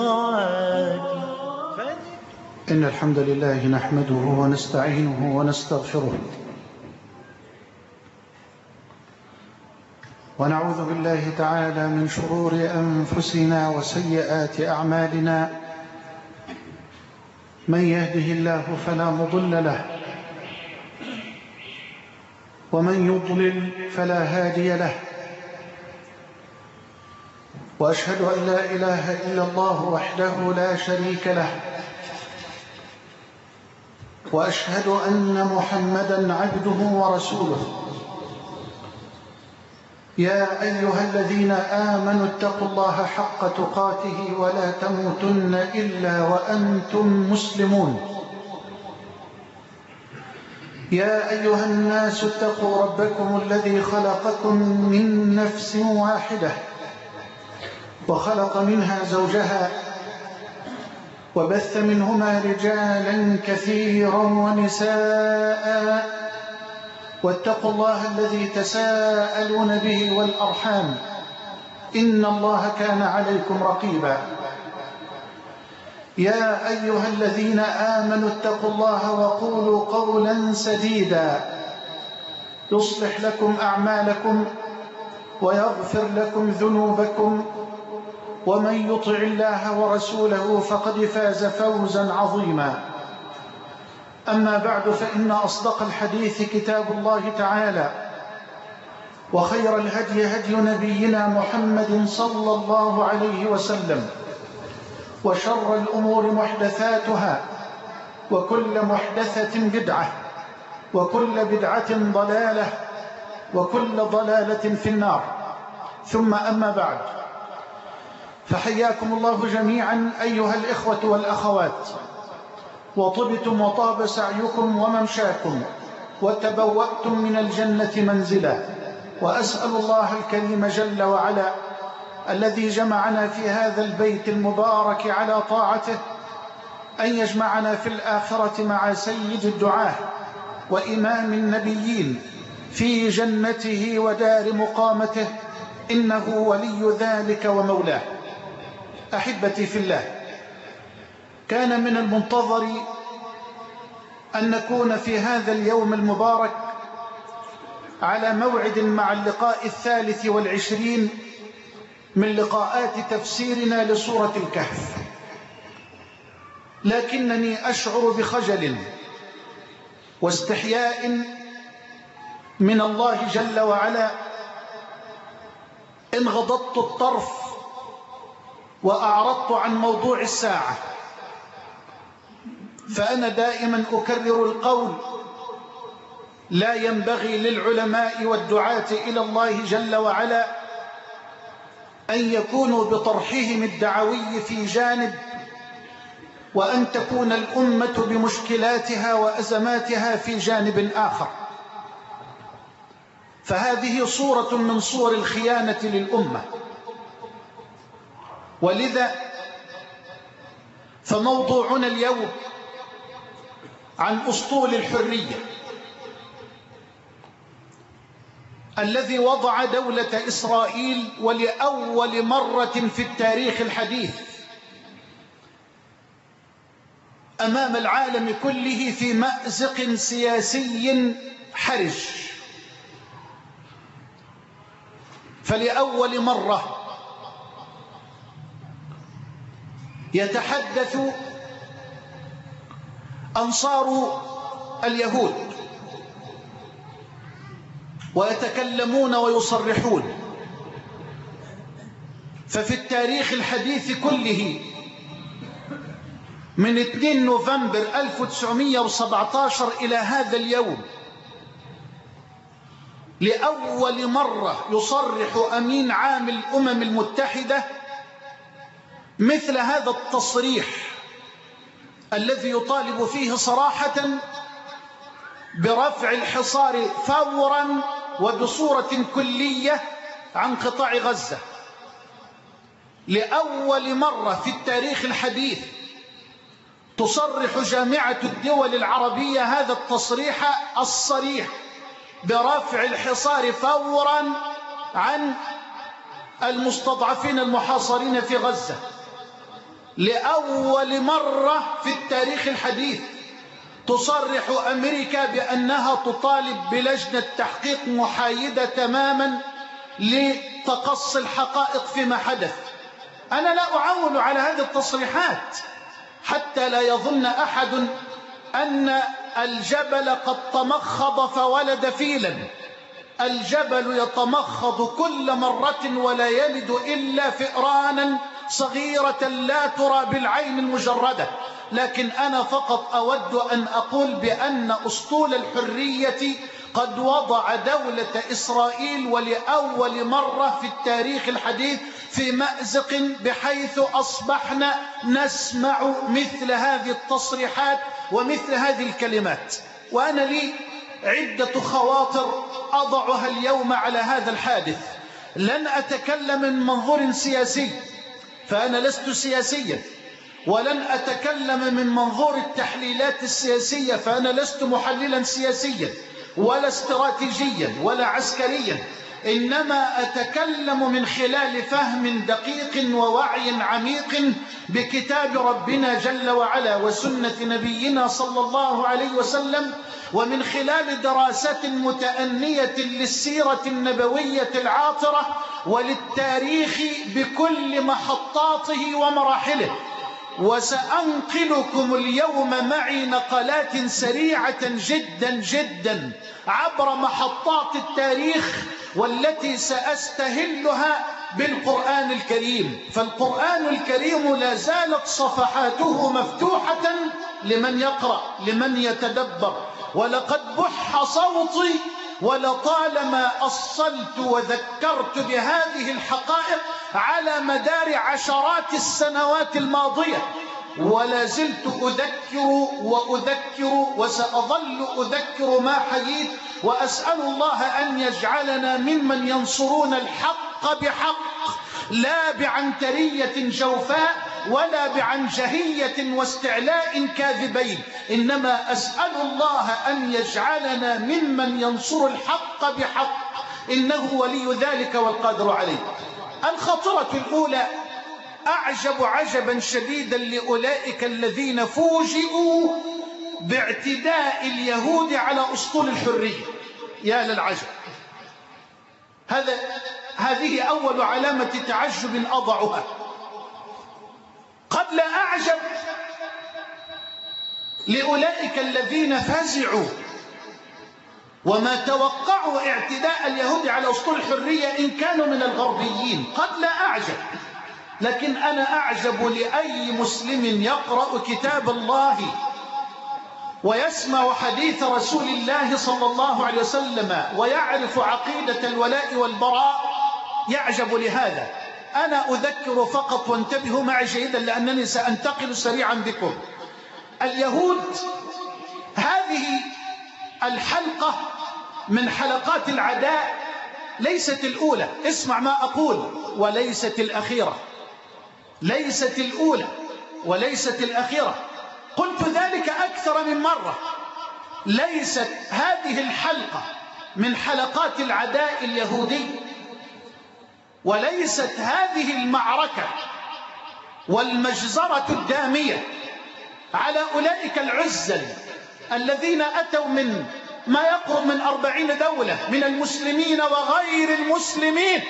الطاعات. إن الحمد لله نحمده ونستعينه ونستغفره، ونعوذ بالله تعالى من شرور أنفسنا وسيئات أعمالنا. من يهده الله فلا مضل له، ومن يضلل فلا هادي له. وأشهد أن لا إله إلا الله وحده لا شريك له، وأشهد أن محمدًا عبده ورسوله. يا أيها الذين آمنوا اتقوا الله حق تقاته ولا تموتن إلا وأنتم مسلمون. يا أيها الناس اتقوا ربكم الذي خلقكم من نفس واحدة، وخلق منها زوجها، وبث منهما رجالا كثيرا ونساء. واتقوا الله الذي تساءلون به والأرحام، إن الله كان عليكم رقيبا. يا أيها الذين آمنوا اتقوا الله وقولوا قولا سديدا يصلح لكم أعمالكم ويغفر لكم ذنوبكم، ومن يطع الله ورسوله فقد فاز فوزا عظيما. أما بعد، فإن أصدق الحديث كتاب الله تعالى، وخير الهدي هدي نبينا محمد صلى الله عليه وسلم، وشر الأمور محدثاتها، وكل محدثة بدعة، وكل بدعة ضلالة، وكل ضلالة في النار. ثم أما بعد، فحياكم الله جميعا أيها الإخوة والأخوات، وطبتم وطاب سعيكم وممشاكم، وتبوأتم من الجنة منزلا. وأسأل الله الكريم جل وعلا الذي جمعنا في هذا البيت المبارك على طاعته أن يجمعنا في الآخرة مع سيد الدعاة وإمام النبيين في جنته ودار مقامته، إنه ولي ذلك ومولاه. أحبتي في الله، كان من المنتظر أن نكون في هذا اليوم المبارك على موعد مع اللقاء 23 من لقاءات تفسيرنا لسورة الكهف، لكنني أشعر بخجل واستحياء من الله جل وعلا إن غضضت الطرف وأعرضت عن موضوع الساعة. فأنا دائما أكرر القول: لا ينبغي للعلماء والدعاة إلى الله جل وعلا أن يكونوا بطرحهم الدعوي في جانب، وأن تكون الأمة بمشكلاتها وأزماتها في جانب آخر. فهذه صورة من صور الخيانة للأمة. ولذا فموضوعنا اليوم عن أسطول الحرية الذي وضع دولة إسرائيل ولأول مرة في التاريخ الحديث أمام العالم كله في مأزق سياسي حرج. فلأول مرة يتحدث أنصار اليهود ويتكلمون ويصرحون. ففي التاريخ الحديث كله من 2 نوفمبر 1917 إلى هذا اليوم لأول مرة يصرح أمين عام الأمم المتحدة مثل هذا التصريح الذي يطالب فيه صراحة برفع الحصار فورا وبصورة كلية عن قطاع غزة. لأول مرة في التاريخ الحديث تصرح جامعة الدول العربية هذا التصريح الصريح برفع الحصار فورا عن المستضعفين المحاصرين في غزة. لأول مرة في التاريخ الحديث تصرح أمريكا بأنها تطالب بلجنة تحقيق محايدة تماما لتقصي الحقائق فيما حدث. أنا لا أعول على هذه التصريحات حتى لا يظن أحد أن الجبل قد تمخض فولد فيلا. الجبل يتمخض كل مرة ولا يلد إلا فئرانا صغيرة لا ترى بالعين المجردة. لكن أنا فقط أود أن أقول بأن أسطول الحرية قد وضع دولة إسرائيل ولأول مرة في التاريخ الحديث في مأزق، بحيث أصبحنا نسمع مثل هذه التصريحات ومثل هذه الكلمات. وأنا لي عدة خواطر أضعها اليوم على هذا الحادث. لن أتكلم من منظور سياسي فأنا لست سياسيا، ولن أتكلم من منظور التحليلات السياسية فأنا لست محللا سياسيا ولا استراتيجيا ولا عسكريا، إنما أتكلم من خلال فهم دقيق ووعي عميق بكتاب ربنا جل وعلا وسنة نبينا صلى الله عليه وسلم، ومن خلال دراسات متأنية للسيرة النبوية العاطرة وللتاريخ بكل محطاته ومراحله. وسأنقلكم اليوم معي نقلات سريعة جدا جدا عبر محطات التاريخ، والتي سأستهلها بالقرآن الكريم. فالقرآن الكريم لا زالت صفحاته مفتوحة لمن يقرأ لمن يتدبر. ولقد بح صوتي ولطالما أصلت وذكرت بهذه الحقائق على مدار عشرات السنوات الماضية، ولا زلت أذكر وأذكر وسأظل أذكر ما حييت. وأسأل الله أن يجعلنا ممن ينصرون الحق بحق، لا بعنترية جوفاء ولا بعنجهية واستعلاء كاذبين، إنما أسأل الله أن يجعلنا ممن ينصر الحق بحق، إنه ولي ذلك والقادر عليه. الخطرة الأولى: أعجب عجبا شديدا لأولئك الذين فوجئوا باعتداء اليهود على أسطول الحرية. يا للعجب! هذه أول علامة تعجب أضعها. قد لا أعجب لأولئك الذين فزعوا وما توقعوا اعتداء اليهود على أسطول الحرية إن كانوا من الغربيين، قد لا أعجب، لكن أنا أعجب لأي مسلم يقرأ كتاب الله ويسمع حديث رسول الله صلى الله عليه وسلم ويعرف عقيدة الولاء والبراء، يعجب لهذا. أنا أذكر فقط، وانتبهوا معي جيدا لأنني سأنتقل سريعا بكم. اليهود هذه الحلقة من حلقات العداء ليست الأولى، اسمع ما أقول، وليست الأخيرة، ليست الأولى وليست الأخيرة. قلت ذلك أكثر من مرة. ليست هذه الحلقة من حلقات العداء اليهودي، وليست هذه المعركة والمجزرة الدامية على أولئك العزل الذين أتوا من ما يقرب من 40 دولة من المسلمين وغير المسلمين.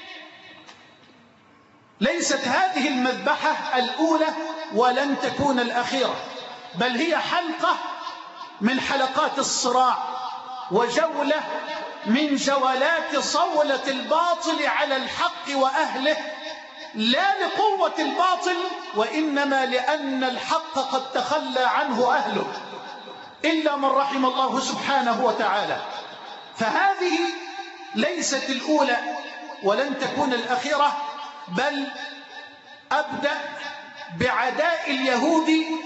ليست هذه المذبحة الأولى ولن تكون الأخيرة، بل هي حلقة من حلقات الصراع وجولة من جولات صولة الباطل على الحق وأهله، لا لقوة الباطل وإنما لأن الحق قد تخلى عنه أهله إلا من رحم الله سبحانه وتعالى. فهذه ليست الأولى ولن تكون الأخيرة، بل أبدأ بعداء اليهود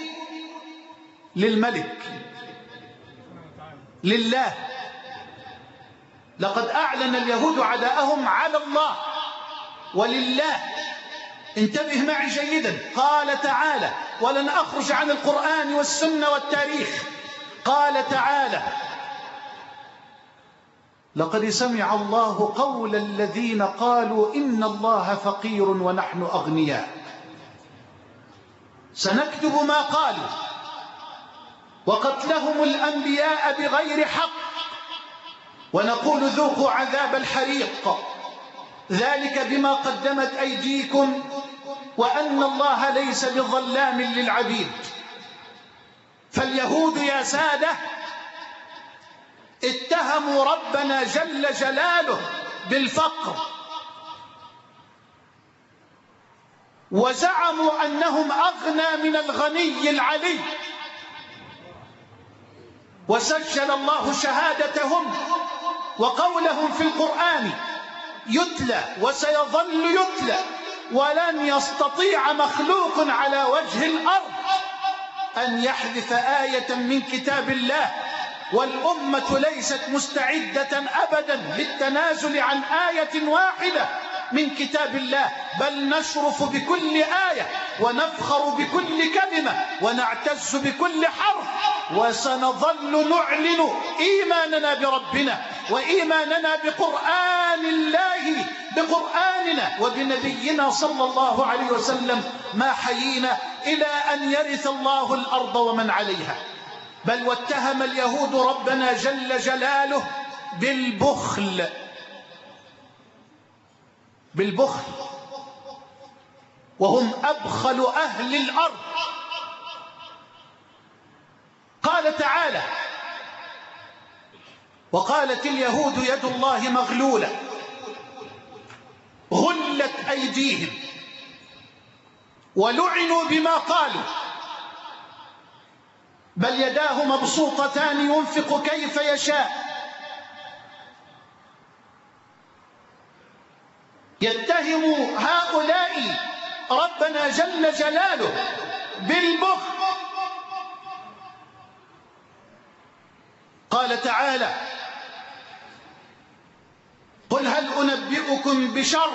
للملك، لله. لقد أعلن اليهود عداءهم على الله ولله. انتبه معي جيدا. قال تعالى، ولن أخرج عن القرآن والسنة والتاريخ، قال تعالى: لقد سمع الله قول الذين قالوا إن الله فقير ونحن أغنياء سنكتب ما قالوا وقتلهم الأنبياء بغير حق، ونقول ذوقوا عذاب الحريق، ذلك بما قدمت أيديكم وأن الله ليس بظلام للعبيد. فاليهود يا سادة اتهموا ربنا جل جلاله بالفقر، وزعموا أنهم أغنى من الغني العلي، وسجل الله شهادتهم وقولهم في القرآن يتلى وسيظل يتلى، ولن يستطيع مخلوق على وجه الأرض أن يحذف آية من كتاب الله، والأمة ليست مستعدة أبدا للتنازل عن آية واحدة من كتاب الله، بل نشرف بكل آية ونفخر بكل كلمة ونعتز بكل حرف، وسنظل نعلن إيماننا بربنا وإيماننا بقرآن الله، بقرآننا وبنبينا صلى الله عليه وسلم ما حيينا إلى أن يرث الله الأرض ومن عليها. بل واتهم اليهود ربنا جل جلاله بالبخل، وهم أبخل أهل الأرض. قال تعالى: وقالت اليهود يد الله مغلولة غلت أيديهم ولعنوا بما قالوا بل يداه مبسوطتان ينفق كيف يشاء. يتهم هؤلاء ربنا جل جلاله بالبخل. قال تعالى: قل هل أنبئكم بشر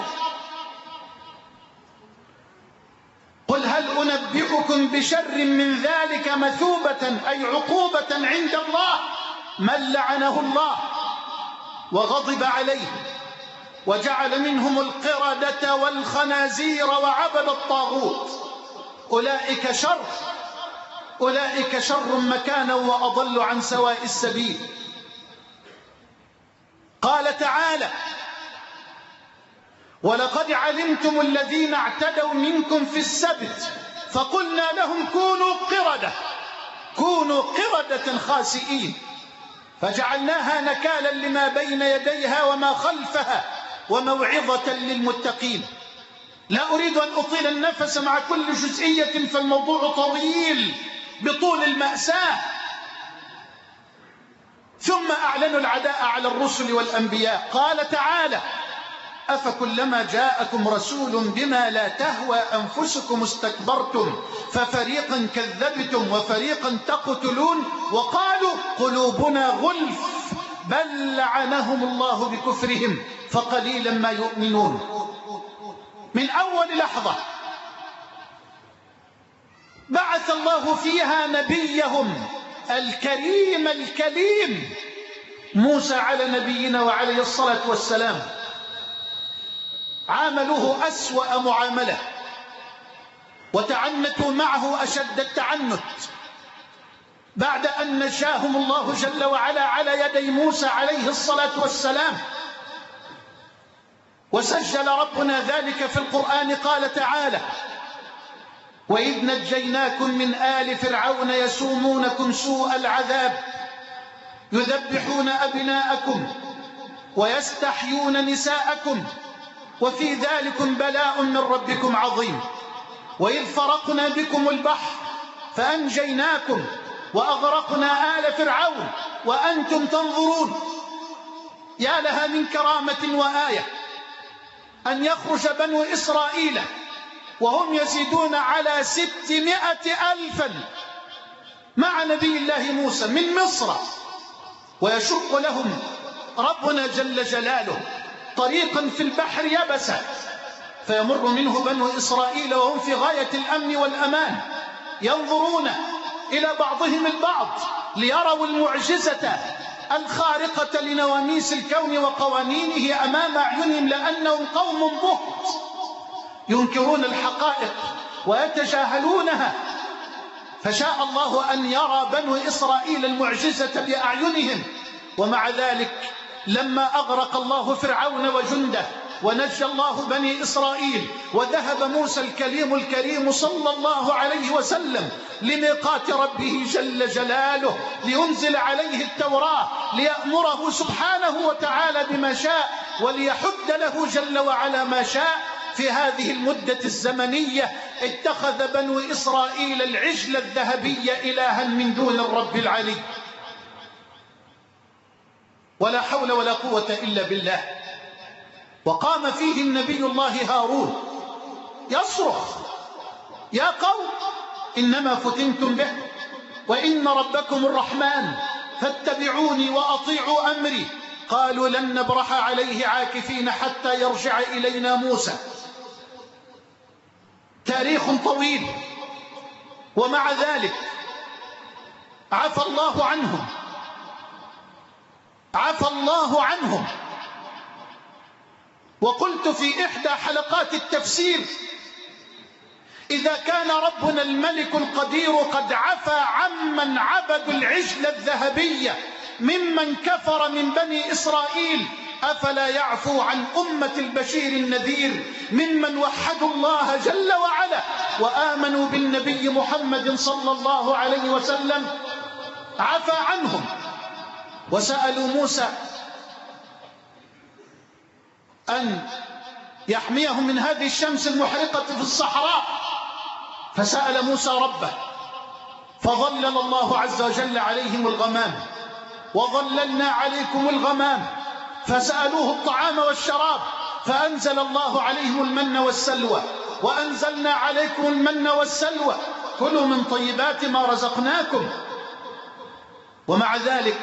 من ذلك مثوبة أي عقوبة عند الله من لعنه الله وغضب عليه وجعل منهم القردة والخنازير وعبد الطاغوت أولئك شر مكانا وأضل عن سواء السبيل. قال تعالى: ولقد علمتم الذين اعتدوا منكم في السبت فقلنا لهم كونوا قردة خاسئين فجعلناها نكالا لما بين يديها وما خلفها وموعظة للمتقين. لا أريد أن أطيل النفس مع كل جزئية فالموضوع طويل بطول المأساة. ثم أعلنوا العداء على الرسل والأنبياء. قال تعالى: أفكلما جاءكم رسول بما لا تهوى أنفسكم استكبرتم ففريقا كذبتم وفريقا تقتلون وقالوا قلوبنا غلف بل لعنهم الله بكفرهم فقليلا ما يؤمنون. من أول لحظة بعث الله فيها نبيهم الكريم موسى على نبينا وعليه الصلاة والسلام. عاملوه أسوأ معاملة وتعنتوا معه أشد التعنت بعد أن نجاهم الله جل وعلا على يدي موسى عليه الصلاة والسلام. وسجل ربنا ذلك في القرآن. قال تعالى: وإذ نجيناكم من آل فرعون يسومونكم سوء العذاب يذبحون أبناءكم ويستحيون نساءكم وفي ذلكم بلاء من ربكم عظيم. وإذ فرقنا بكم البحر فأنجيناكم وأغرقنا آل فرعون وأنتم تنظرون. يا لها من كرامة وآية أن يخرج بنو إسرائيل وهم يزيدون على 600,000 مع نبي الله موسى من مصر، ويشق لهم ربنا جل جلاله طريقا في البحر يبسا فيمر منه بنو إسرائيل وهم في غاية الأمن والأمان، ينظرون إلى بعضهم البعض ليروا المعجزة الخارقة لنواميس الكون وقوانينه أمام أعينهم لأنهم قوم بهت ينكرون الحقائق ويتجاهلونها. فشاء الله أن يرى بنو إسرائيل المعجزة بأعينهم، ومع ذلك لما أغرق الله فرعون وجنده ونجى الله بني إسرائيل وذهب موسى الكليم الكريم صلى الله عليه وسلم لميقات ربه جل جلاله لينزل عليه التوراة ليأمره سبحانه وتعالى بما شاء وليحد له جل وعلا ما شاء، في هذه المدة الزمنية اتخذ بنو إسرائيل العجل الذهبي إلها من دون الرب العلي. ولا حول ولا قوة إلا بالله. وقام فيه النبي الله هارون يصرخ: يا قوم إنما فتنتم به وإن ربكم الرحمن فاتبعوني وأطيعوا أمري. قالوا لن نبرح عليه عاكفين حتى يرجع إلينا موسى. تاريخ طويل، ومع ذلك عفى الله عنهم، عفى الله عنهم. وقلت في إحدى حلقات التفسير: إذا كان ربنا الملك القدير قد عفى عمن عبدوا العجل الذهبية ممن كفر من بني إسرائيل، أفلا يعفو عن أمة البشير النذير ممن وحدوا الله جل وعلا وآمنوا بالنبي محمد صلى الله عليه وسلم؟ عفى عنهم. وسألوا موسى أن يحميهم من هذه الشمس المحرقة في الصحراء، فسأل موسى ربه فظلل الله عز وجل عليهم الغمام: وظللنا عليكم الغمام. فسألوه الطعام والشراب فأنزل الله عليهم المن والسلوى: وأنزلنا عليكم المن والسلوى كلوا من طيبات ما رزقناكم. ومع ذلك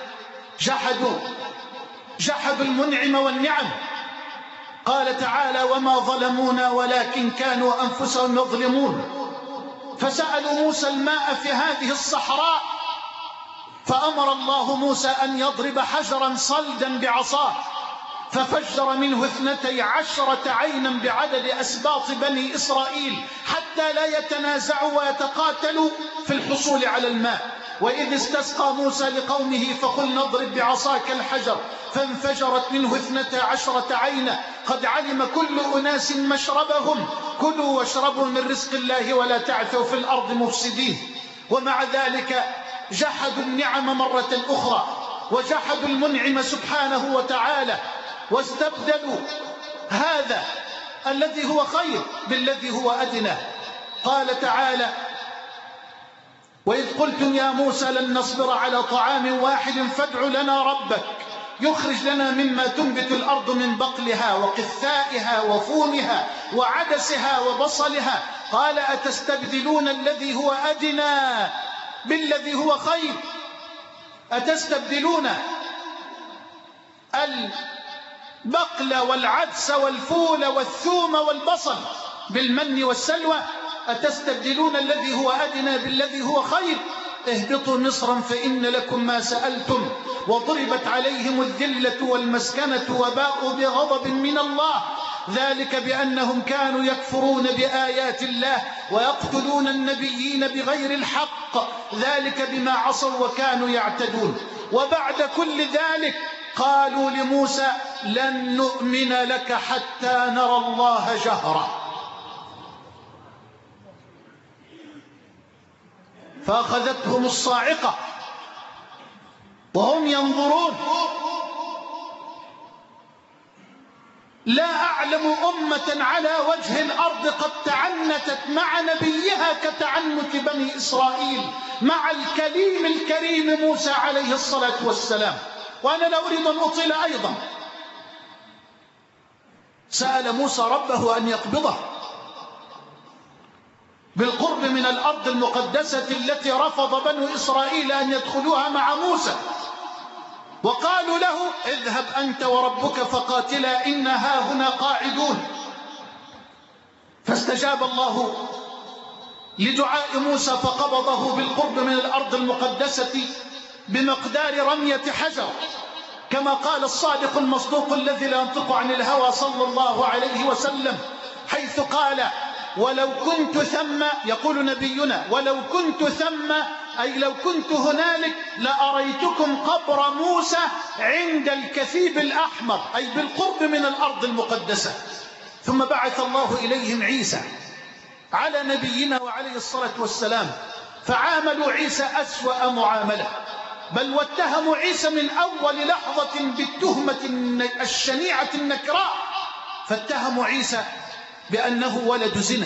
جحدوا المنعم والنعم. قال تعالى: وما ظلمونا ولكن كانوا أنفسهم يظلمون. فسألوا موسى الماء في هذه الصحراء، فأمر الله موسى أن يضرب حجرا صلدا بعصاه، ففجر منه 12 عينا بعدد أسباط بني إسرائيل، حتى لا يتنازعوا ويتقاتلوا في الحصول على الماء. وإذ استسقى موسى لقومه فقل نضرب بعصاك الحجر، فانفجرت منه 12 عينا، قد علم كل أناس مشربهم، كلوا واشربوا من رزق الله ولا تعثوا في الأرض مفسدين. ومع ذلك جحدوا النعم مرة أخرى، وجحدوا المنعم سبحانه وتعالى، واستبدلوا هذا الذي هو خير بالذي هو أدنى. قال تعالى: وإذ قلتم يا موسى لن نصبر على طعام واحد فادع لنا ربك يخرج لنا مما تنبت الأرض من بقلها وقثائها وفومها وعدسها وبصلها. قال: أتستبدلون الذي هو أدنى بالذي هو خير؟ أتستبدلون البقل والعدس والفول والثوم والبصل بالمن والسلوى؟ أتستبدلون الذي هو أدنى بالذي هو خير؟ اهبطوا مصرا فإن لكم ما سألتم وضربت عليهم الذلة والمسكنة وباءوا بغضب من الله، ذلك بأنهم كانوا يكفرون بآيات الله ويقتلون النبيين بغير الحق، ذلك بما عصوا وكانوا يعتدون. وبعد كل ذلك قالوا لموسى: لن نؤمن لك حتى نرى الله جهرة. فأخذتهم الصاعقة وهم ينظرون. لا أعلم أمة على وجه الأرض قد تعنتت مع نبيها كتعنت بني إسرائيل مع الكليم الكريم موسى عليه الصلاة والسلام. وأنا لا أريد أن أطيل أيضا. سأل موسى ربه أن يقبضه بالقرب من الأرض المقدسة التي رفض بنو إسرائيل أن يدخلوها مع موسى، وقالوا له: اذهب أنت وربك فقاتلا إنا هاهنا قاعدون. فاستجاب الله لدعاء موسى فقبضه بالقرب من الأرض المقدسة بمقدار رمية حجر، كما قال الصادق المصدوق الذي لا ينطق عن الهوى صلى الله عليه وسلم، حيث قال: ولو كنت ثم، يقول نبينا ولو كنت ثم أي لو كنت هنالك لأريتكم قبر موسى عند الكثيب الأحمر، أي بالقرب من الأرض المقدسة. ثم بعث الله إليهم عيسى على نبينا وعليه الصلاة والسلام، فعاملوا عيسى أسوأ معاملة، بل واتهموا عيسى من أول لحظة بالتهمة الشنيعة النكراء، فاتهموا عيسى بأنه ولد زنا.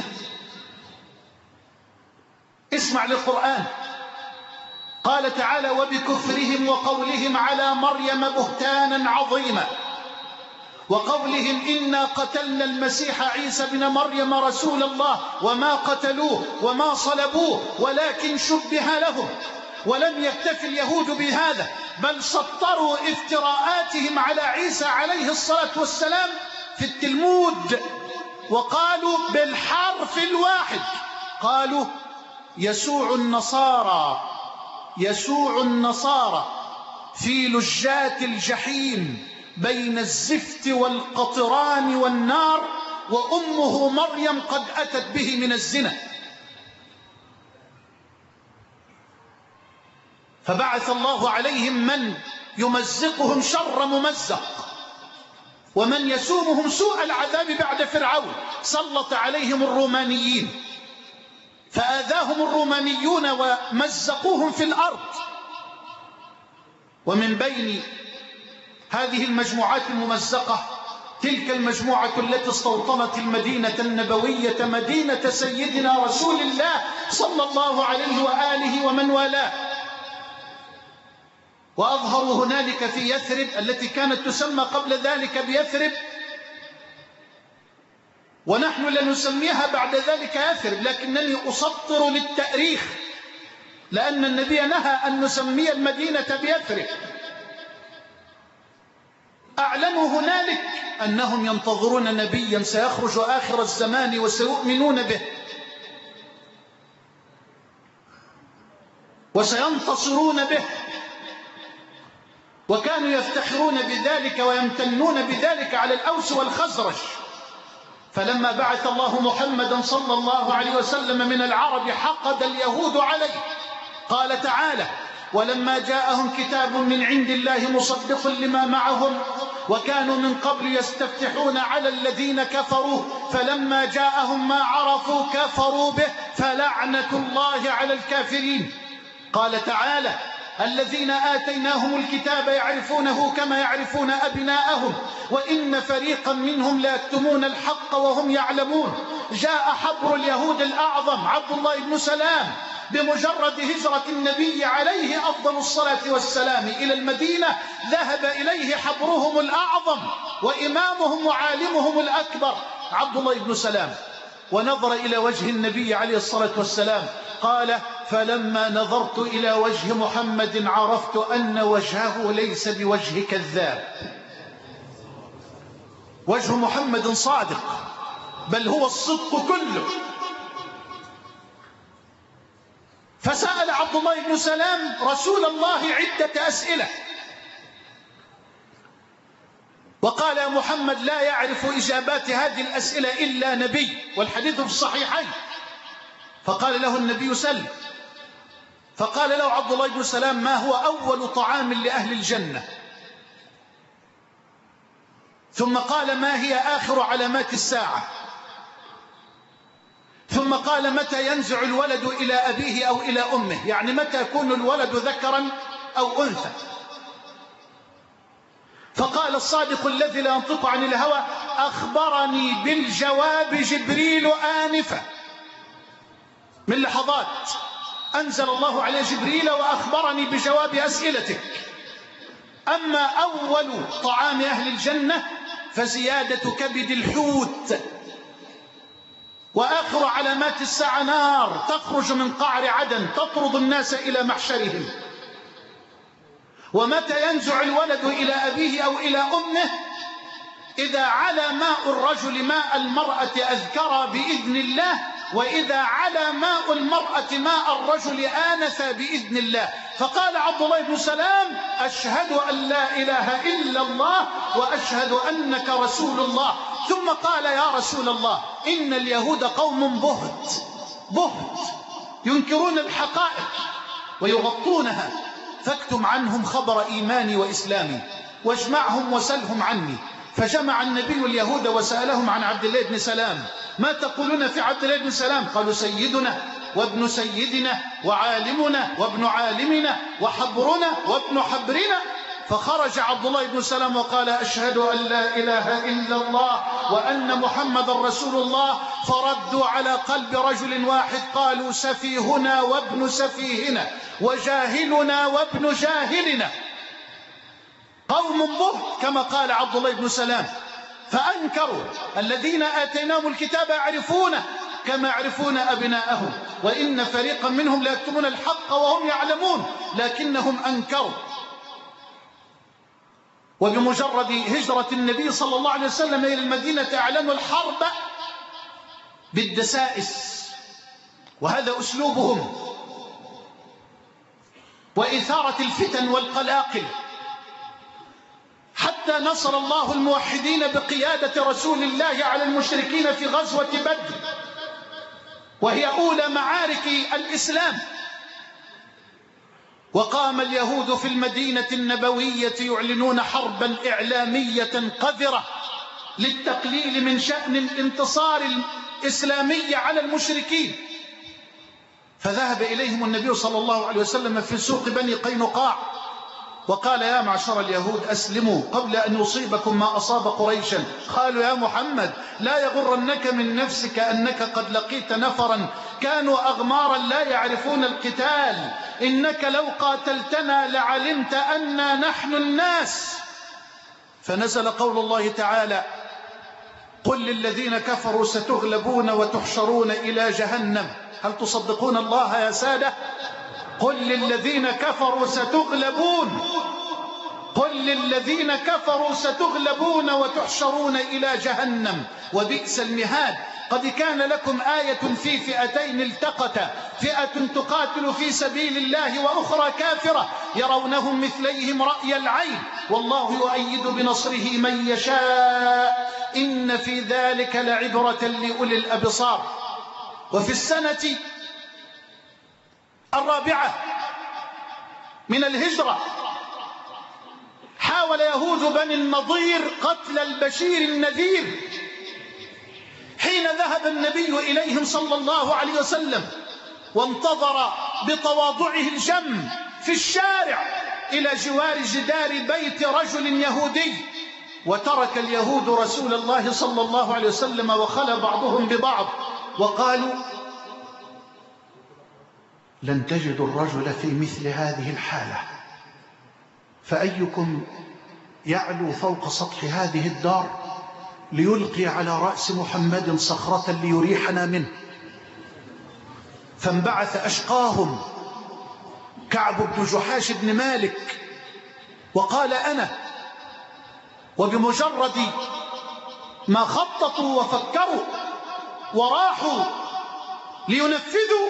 اسمع للقرآن، قال تعالى: وبكفرهم وقولهم على مريم بهتانا عظيما، وقولهم إنا قتلنا المسيح عيسى بن مريم رسول الله وما قتلوه وما صلبوه ولكن شبه لهم. ولم يكتفي اليهود بهذا، بل سطروا افتراءاتهم على عيسى عليه الصلاة والسلام في التلمود، وقالوا بالحرف الواحد، قالوا يسوع النصارى في لجات الجحيم بين الزفت والقطران والنار، وأمه مريم قد أتت به من الزنا. فبعث الله عليهم من يمزقهم شر ممزق، ومن يسومهم سوء العذاب بعد فرعون. سلط عليهم الرومانيين فآذاهم الرومانيون ومزقوهم في الأرض. ومن بين هذه المجموعات الممزقة تلك المجموعة التي استوطنت المدينة النبوية، مدينة سيدنا رسول الله صلى الله عليه وآله ومن والاه، وأظهروا هنالك في يثرب التي كانت تسمى قبل ذلك بيثرب، ونحن لنسميها بعد ذلك يثرب، لكنني أسطر للتأريخ لأن النبي نهى أن نسمي المدينة بيثرب. أعلنوا هنالك أنهم ينتظرون نبيا سيخرج آخر الزمان وسيؤمنون به وسينتصرون به، وكانوا يفتخرون بذلك ويمتنون بذلك على الأوس والخزرج. فلما بعث الله محمدا صلى الله عليه وسلم من العرب حقد اليهود عليه. قال تعالى: ولما جاءهم كتاب من عند الله مصدق لما معهم وكانوا من قبل يستفتحون على الذين كفروا فلما جاءهم ما عرفوا كفروا به فلعنة الله على الكافرين. قال تعالى: الذين آتيناهم الكتاب يعرفونه كما يعرفون أبناءهم وإن فريقا منهم لا يكتمون الحق وهم يعلمون. جاء حبر اليهود الأعظم عبد الله بن سلام بمجرد هجرة النبي عليه أفضل الصلاة والسلام إلى المدينة، ذهب إليه حبرهم الأعظم وإمامهم وعالمهم الأكبر عبد الله بن سلام، ونظر إلى وجه النبي عليه الصلاة والسلام قال: فلما نظرت إلى وجه محمد عرفت أن وجهه ليس بوجه كذاب، وجه محمد صادق بل هو الصدق كله. فسأل عبد الله بن سلام رسول الله عدة أسئلة وقال: يا محمد لا يعرف إجابات هذه الأسئلة إلا نبي، والحديث في الصحيحين. فقال له النبي: سل. فقال له عبد الله بن سلام: ما هو أول طعام لأهل الجنة؟ ثم قال: ما هي آخر علامات الساعة؟ ثم قال: متى ينزع الولد إلى أبيه أو إلى أمه، يعني متى يكون الولد ذكرا أو أنثى؟ فقال الصادق الذي لا ينطق عن الهوى: أخبرني بالجواب جبريل آنفا. من لحظات أنزل الله على جبريل وأخبرني بجواب أسئلتك. أما أول طعام أهل الجنة فزيادة كبد الحوت، وآخر علامات الساعة نار تخرج من قعر عدن تطرد الناس إلى محشرهم. ومتى ينزع الولد إلى أبيه أو إلى أمه؟ إذا على ماء الرجل ماء المرأة أذكر بإذن الله، وإذا على ماء المرأة ماء الرجل آنث بإذن الله. فقال عبد الله بن سلام: أشهد أن لا إله إلا الله وأشهد أنك رسول الله. ثم قال: يا رسول الله، إن اليهود قوم بهت ينكرون الحقائق ويغطونها، فاكتم عنهم خبر إيماني وإسلامي واجمعهم وسلهم عني. فجمع النبي اليهود وسألهم عن عبد الله بن سلام: ما تقولون في عبد الله بن سلام؟ قالوا: سيدنا وابن سيدنا وعالمنا وابن عالمنا وحبرنا وابن حبرنا. فخرج عبد الله بن سلام وقال: أشهد أن لا إله إلا الله وأن محمد رسول الله. فردوا على قلب رجل واحد قالوا: سفيهنا وابن سفيهنا وجاهلنا وابن جاهلنا. قوم بهت كما قال عبد الله بن سلام. فأنكروا. الذين آتيناهم الكتاب يعرفونه كما يعرفون أبناءهم، وإن فريقا منهم لا يكتمون الحق وهم يعلمون، لكنهم أنكروا. وبمجرد هجرة النبي صلى الله عليه وسلم إلى المدينة أعلنوا الحرب بالدسائس، وهذا أسلوبهم، وإثارة الفتن والقلاقل، حتى نصر الله الموحدين بقيادة رسول الله على المشركين في غزوة بدر، وهي أولى معارك الإسلام. وقام اليهود في المدينة النبوية يعلنون حربا إعلامية قذرة للتقليل من شأن الانتصار الإسلامي على المشركين. فذهب إليهم النبي صلى الله عليه وسلم في سوق بني قينقاع وقال: يا معشر اليهود أسلموا قبل أن يصيبكم ما أصاب قريشا. قالوا: يا محمد لا يغرنك من نفسك أنك قد لقيت نفرا كانوا أغمارا لا يعرفون القتال، إنك لو قاتلتنا لعلمت أننا نحن الناس. فنزل قول الله تعالى: قل للذين كفروا ستغلبون وتحشرون إلى جهنم. هل تصدقون الله يا سادة؟ قل للذين كفروا ستغلبون، قل للذين كفروا ستغلبون وتحشرون إلى جهنم وبئس المهاد. قد كان لكم آية في فئتين التقتا، فئة تقاتل في سبيل الله وأخرى كافرة يرونهم مثليهم رأي العين والله يؤيد بنصره من يشاء إن في ذلك لعبرة لأولي الأبصار. وفي السنة الرابعة من الهجرة حاول يهود بني النضير قتل البشير النذير، حين ذهب النبي إليهم صلى الله عليه وسلم وانتظر بتواضعه الجم في الشارع إلى جوار جدار بيت رجل يهودي، وترك اليهود رسول الله صلى الله عليه وسلم وخلى بعضهم ببعض وقالوا: لن تجدوا الرجل في مثل هذه الحالة، فأيكم يعلو فوق سطح هذه الدار ليلقي على رأس محمد صخرة ليريحنا منه. فانبعث أشقاهم كعب بن جحاش بن مالك وقال: أنا. وبمجرد ما خططوا وفكروا وراحوا لينفذوا،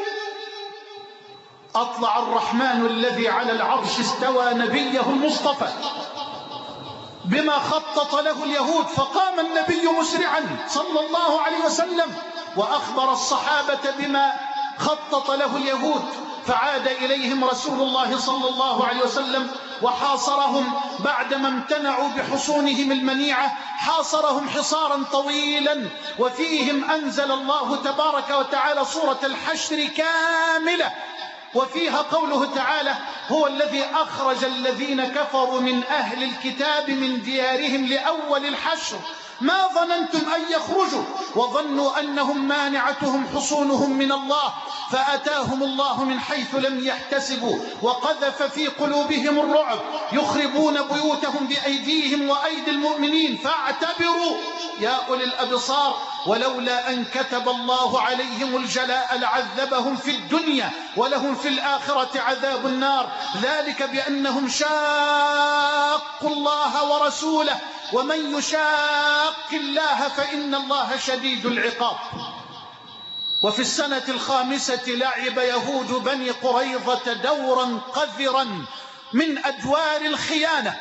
أطلع الرحمن الذي على العرش استوى نبيه المصطفى بما خطط له اليهود، فقام النبي مسرعا صلى الله عليه وسلم وأخبر الصحابة بما خطط له اليهود. فعاد إليهم رسول الله صلى الله عليه وسلم وحاصرهم بعدما امتنعوا بحصونهم المنيعة، حاصرهم حصارا طويلا، وفيهم أنزل الله تبارك وتعالى سورة الحشر كاملة، وفيها قوله تعالى: هو الذي أخرج الذين كفروا من أهل الكتاب من ديارهم لأول الحشر ما ظننتم أن يخرجوا وظنوا أنهم مانعتهم حصونهم من الله فأتاهم الله من حيث لم يحتسبوا وقذف في قلوبهم الرعب يخربون بيوتهم بأيديهم وأيدي المؤمنين فاعتبروا يا أولي الأبصار. ولولا أن كتب الله عليهم الجلاء لعذبهم في الدنيا ولهم في الآخرة عذاب النار، ذلك بأنهم شاقوا الله ورسوله ومن يشاق الله فإن الله شديد العقاب. وفي السنة الخامسة لعب يهود بني قريظة دورا قذرا من أدوار الخيانة،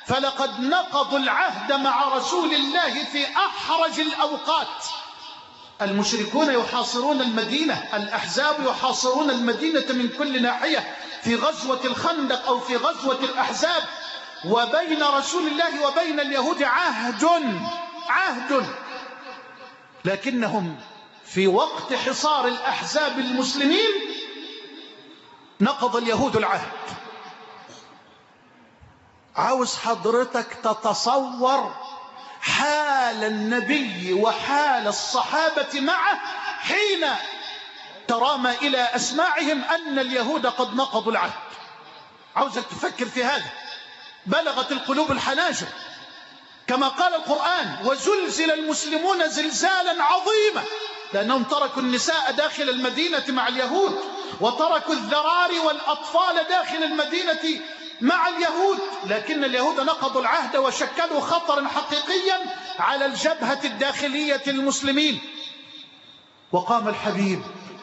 فلقد نقضوا العهد مع رسول الله في أحرج الأوقات، المشركون يحاصرون المدينة، الأحزاب يحاصرون المدينة من كل ناحية في غزوة الخندق أو في غزوة الأحزاب، وبين رسول الله وبين اليهود عهد، لكنهم في وقت حصار الأحزاب المسلمين نقض اليهود العهد. عاوز حضرتك تتصور حال النبي وحال الصحابة معه حين ترامى إلى أسماعهم أن اليهود قد نقضوا العهد. عاوزك تفكر في هذا. بلغت القلوب الحناجر كما قال القرآن: وزلزل المسلمون زلزالا عظيما، لأنهم تركوا النساء داخل المدينة مع اليهود، وتركوا الذراري والأطفال داخل المدينة مع اليهود، لكن اليهود نقضوا العهد وشكلوا خطرا حقيقيا على الجبهة الداخلية للمسلمين. وقام الحبيب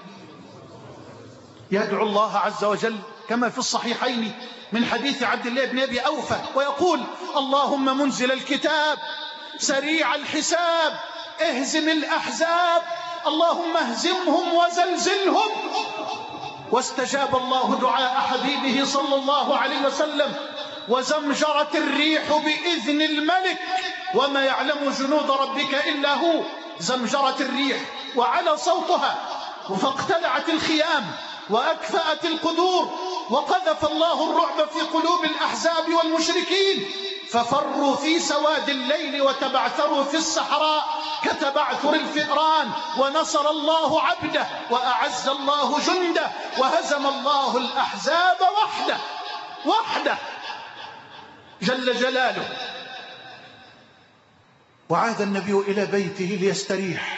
يدعو الله عز وجل كما في الصحيحين من حديث عبد الله بن أبي أوفى ويقول: اللهم منزل الكتاب سريع الحساب اهزم الأحزاب اللهم اهزمهم وزلزلهم. واستجاب الله دعاء حبيبه صلى الله عليه وسلم: وزمجرت الريح بإذن الملك وما يعلم جنود ربك إلا هو. زمجرت الريح وعلى صوتها، فاقتلعت الخيام وأكفأت القدور، وقذف الله الرعب في قلوب الأحزاب والمشركين، ففروا في سواد الليل وتبعثروا في الصحراء كتبعثر الفئران، ونصر الله عبده وأعز الله جنده وهزم الله الأحزاب وحده جل جلاله. وعاد النبي إلى بيته ليستريح،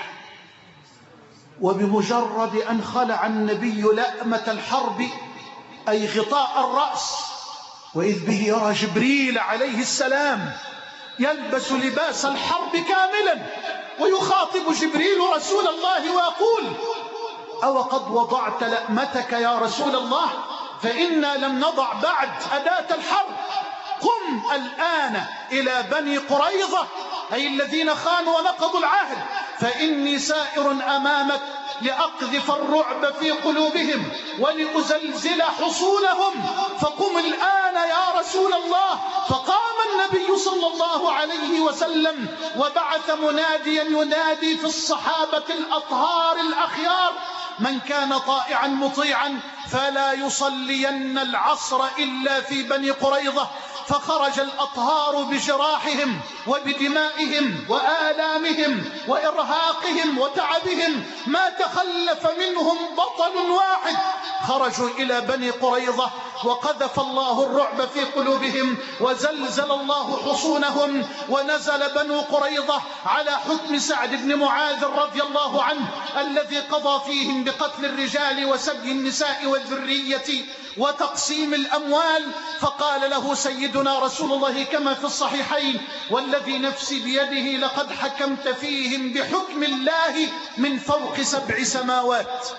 وبمجرد أن خلع النبي لأمة الحرب أي غطاء الرأس، وإذ به يرى جبريل عليه السلام يلبس لباس الحرب كاملا، ويخاطب جبريل رسول الله ويقول: أو قد وضعت لأمتك يا رسول الله؟ فإنا لم نضع بعد أداة الحرب، قم الآن إلى بني قريظة أي الذين خانوا ونقضوا العهد، فإني سائر أمامك لأقذف الرعب في قلوبهم ولأزلزل حصونهم، فقم الآن يا رسول الله. فقام النبي صلى الله عليه وسلم وبعث مناديا ينادي في الصحابة الأطهار الأخيار: من كان طائعا مطيعا فلا يصلين العصر إلا في بني قريظة. فخرج الأطهار بجراحهم وبدمائهم وآلامهم وإرهاقهم وتعبهم، ما تخلف منهم بطل واحد. خرجوا إلى بني قريظة وقذف الله الرعب في قلوبهم وزلزل الله حصونهم، ونزل بنو قريظة على حكم سعد بن معاذ رضي الله عنه الذي قضى فيهم بقتل الرجال وسبي النساء والذرية وتقسيم الأموال. فقال له سيدنا رسول الله كما في الصحيحين: والذي نفسي بيده لقد حكمت فيهم بحكم الله من فوق 7 سماوات.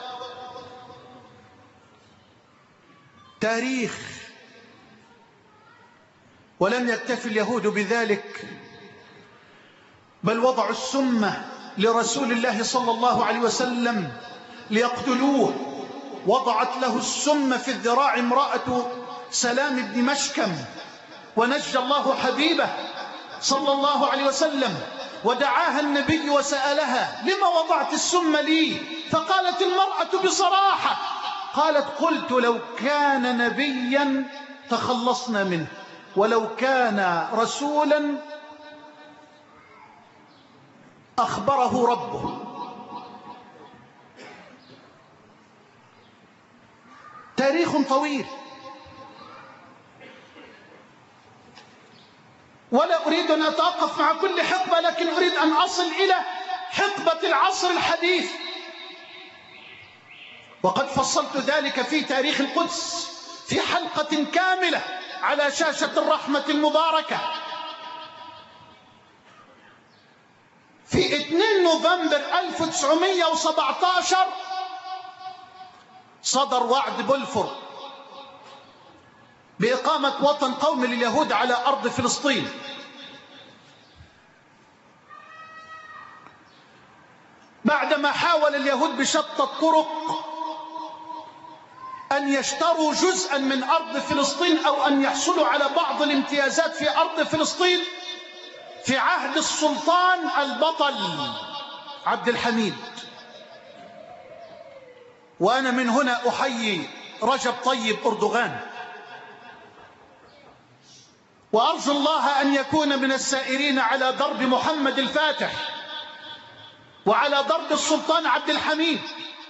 تاريخ. ولم يكتفي اليهود بذلك، بل وضعوا السم لرسول الله صلى الله عليه وسلم ليقتلوه. وضعت له السم في الذراع امرأة سلام بن مشكم، ونجى الله حبيبه صلى الله عليه وسلم. ودعاها النبي وسألها: لما وضعت السم لي؟ فقالت المرأة بصراحة، قالت: قلت لو كان نبيا تخلصنا منه، ولو كان رسولا أخبره ربه. تاريخ طويل، ولا أريد أن أتوقف مع كل حقبة، لكن أريد أن أصل إلى حقبة العصر الحديث. وقد فصلت ذلك في تاريخ القدس في حلقة كاملة على شاشة الرحمة المباركة. في 2 نوفمبر 1917 صدر وعد بلفور بإقامة وطن قومي لليهود على أرض فلسطين. بعدما حاول اليهود بشتى الطرق أن يشتروا جزءا من أرض فلسطين أو أن يحصلوا على بعض الامتيازات في أرض فلسطين في عهد السلطان البطل عبد الحميد. وأنا من هنا أحيي رجب طيب أردوغان، وأرجو الله أن يكون من السائرين على درب محمد الفاتح وعلى درب السلطان عبد الحميد،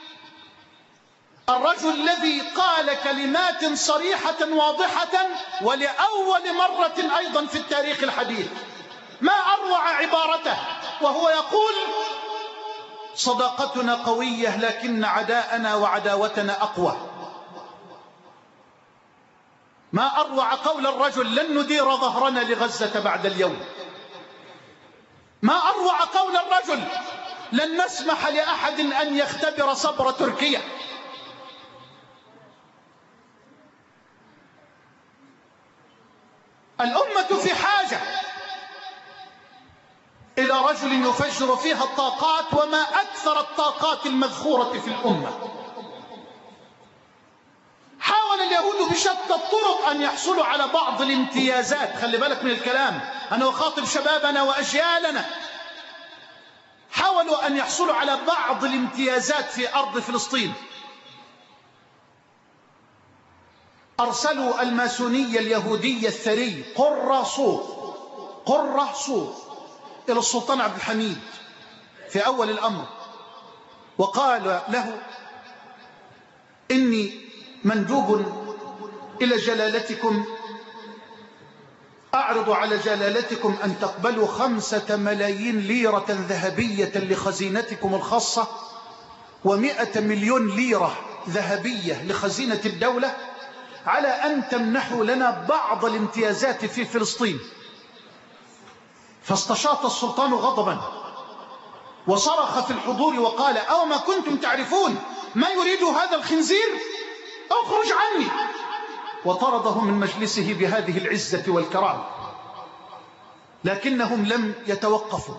الرجل الذي قال كلمات صريحة واضحة ولأول مرة أيضا في التاريخ الحديث. ما أروع عبارته وهو يقول: صداقتنا قوية لكن عداءنا وعداوتنا أقوى. ما أروع قول الرجل: لن ندير ظهرنا لغزة بعد اليوم. ما أروع قول الرجل: لن نسمح لأحد أن يختبر صبر تركيا. الأمة في حاجة إلى رجل يفجر فيها الطاقات، وما أكثر الطاقات المذخورة في الأمة. حاول اليهود بشتى الطرق أن يحصلوا على بعض الامتيازات. خلي بالك من الكلام، أنا أخاطب شبابنا وأجيالنا. حاولوا أن يحصلوا على بعض الامتيازات في أرض فلسطين. أرسلوا الماسونية اليهودية الثري قرة صوف إلى السلطان عبد الحميد في أول الأمر، وقال له: إني مندوب إلى جلالتكم، أعرض على جلالتكم أن تقبلوا 5 ملايين ليرة ذهبية لخزينتكم الخاصة، و100 مليون ليرة ذهبية لخزينة الدولة، على أن تمنحوا لنا بعض الامتيازات في فلسطين. فاستشاط السلطان غضبا وصرخ في الحضور وقال: أو ما كنتم تعرفون ما يريد هذا الخنزير؟ اخرج عني. وطرده من مجلسه بهذه العزة والكرامة. لكنهم لم يتوقفوا،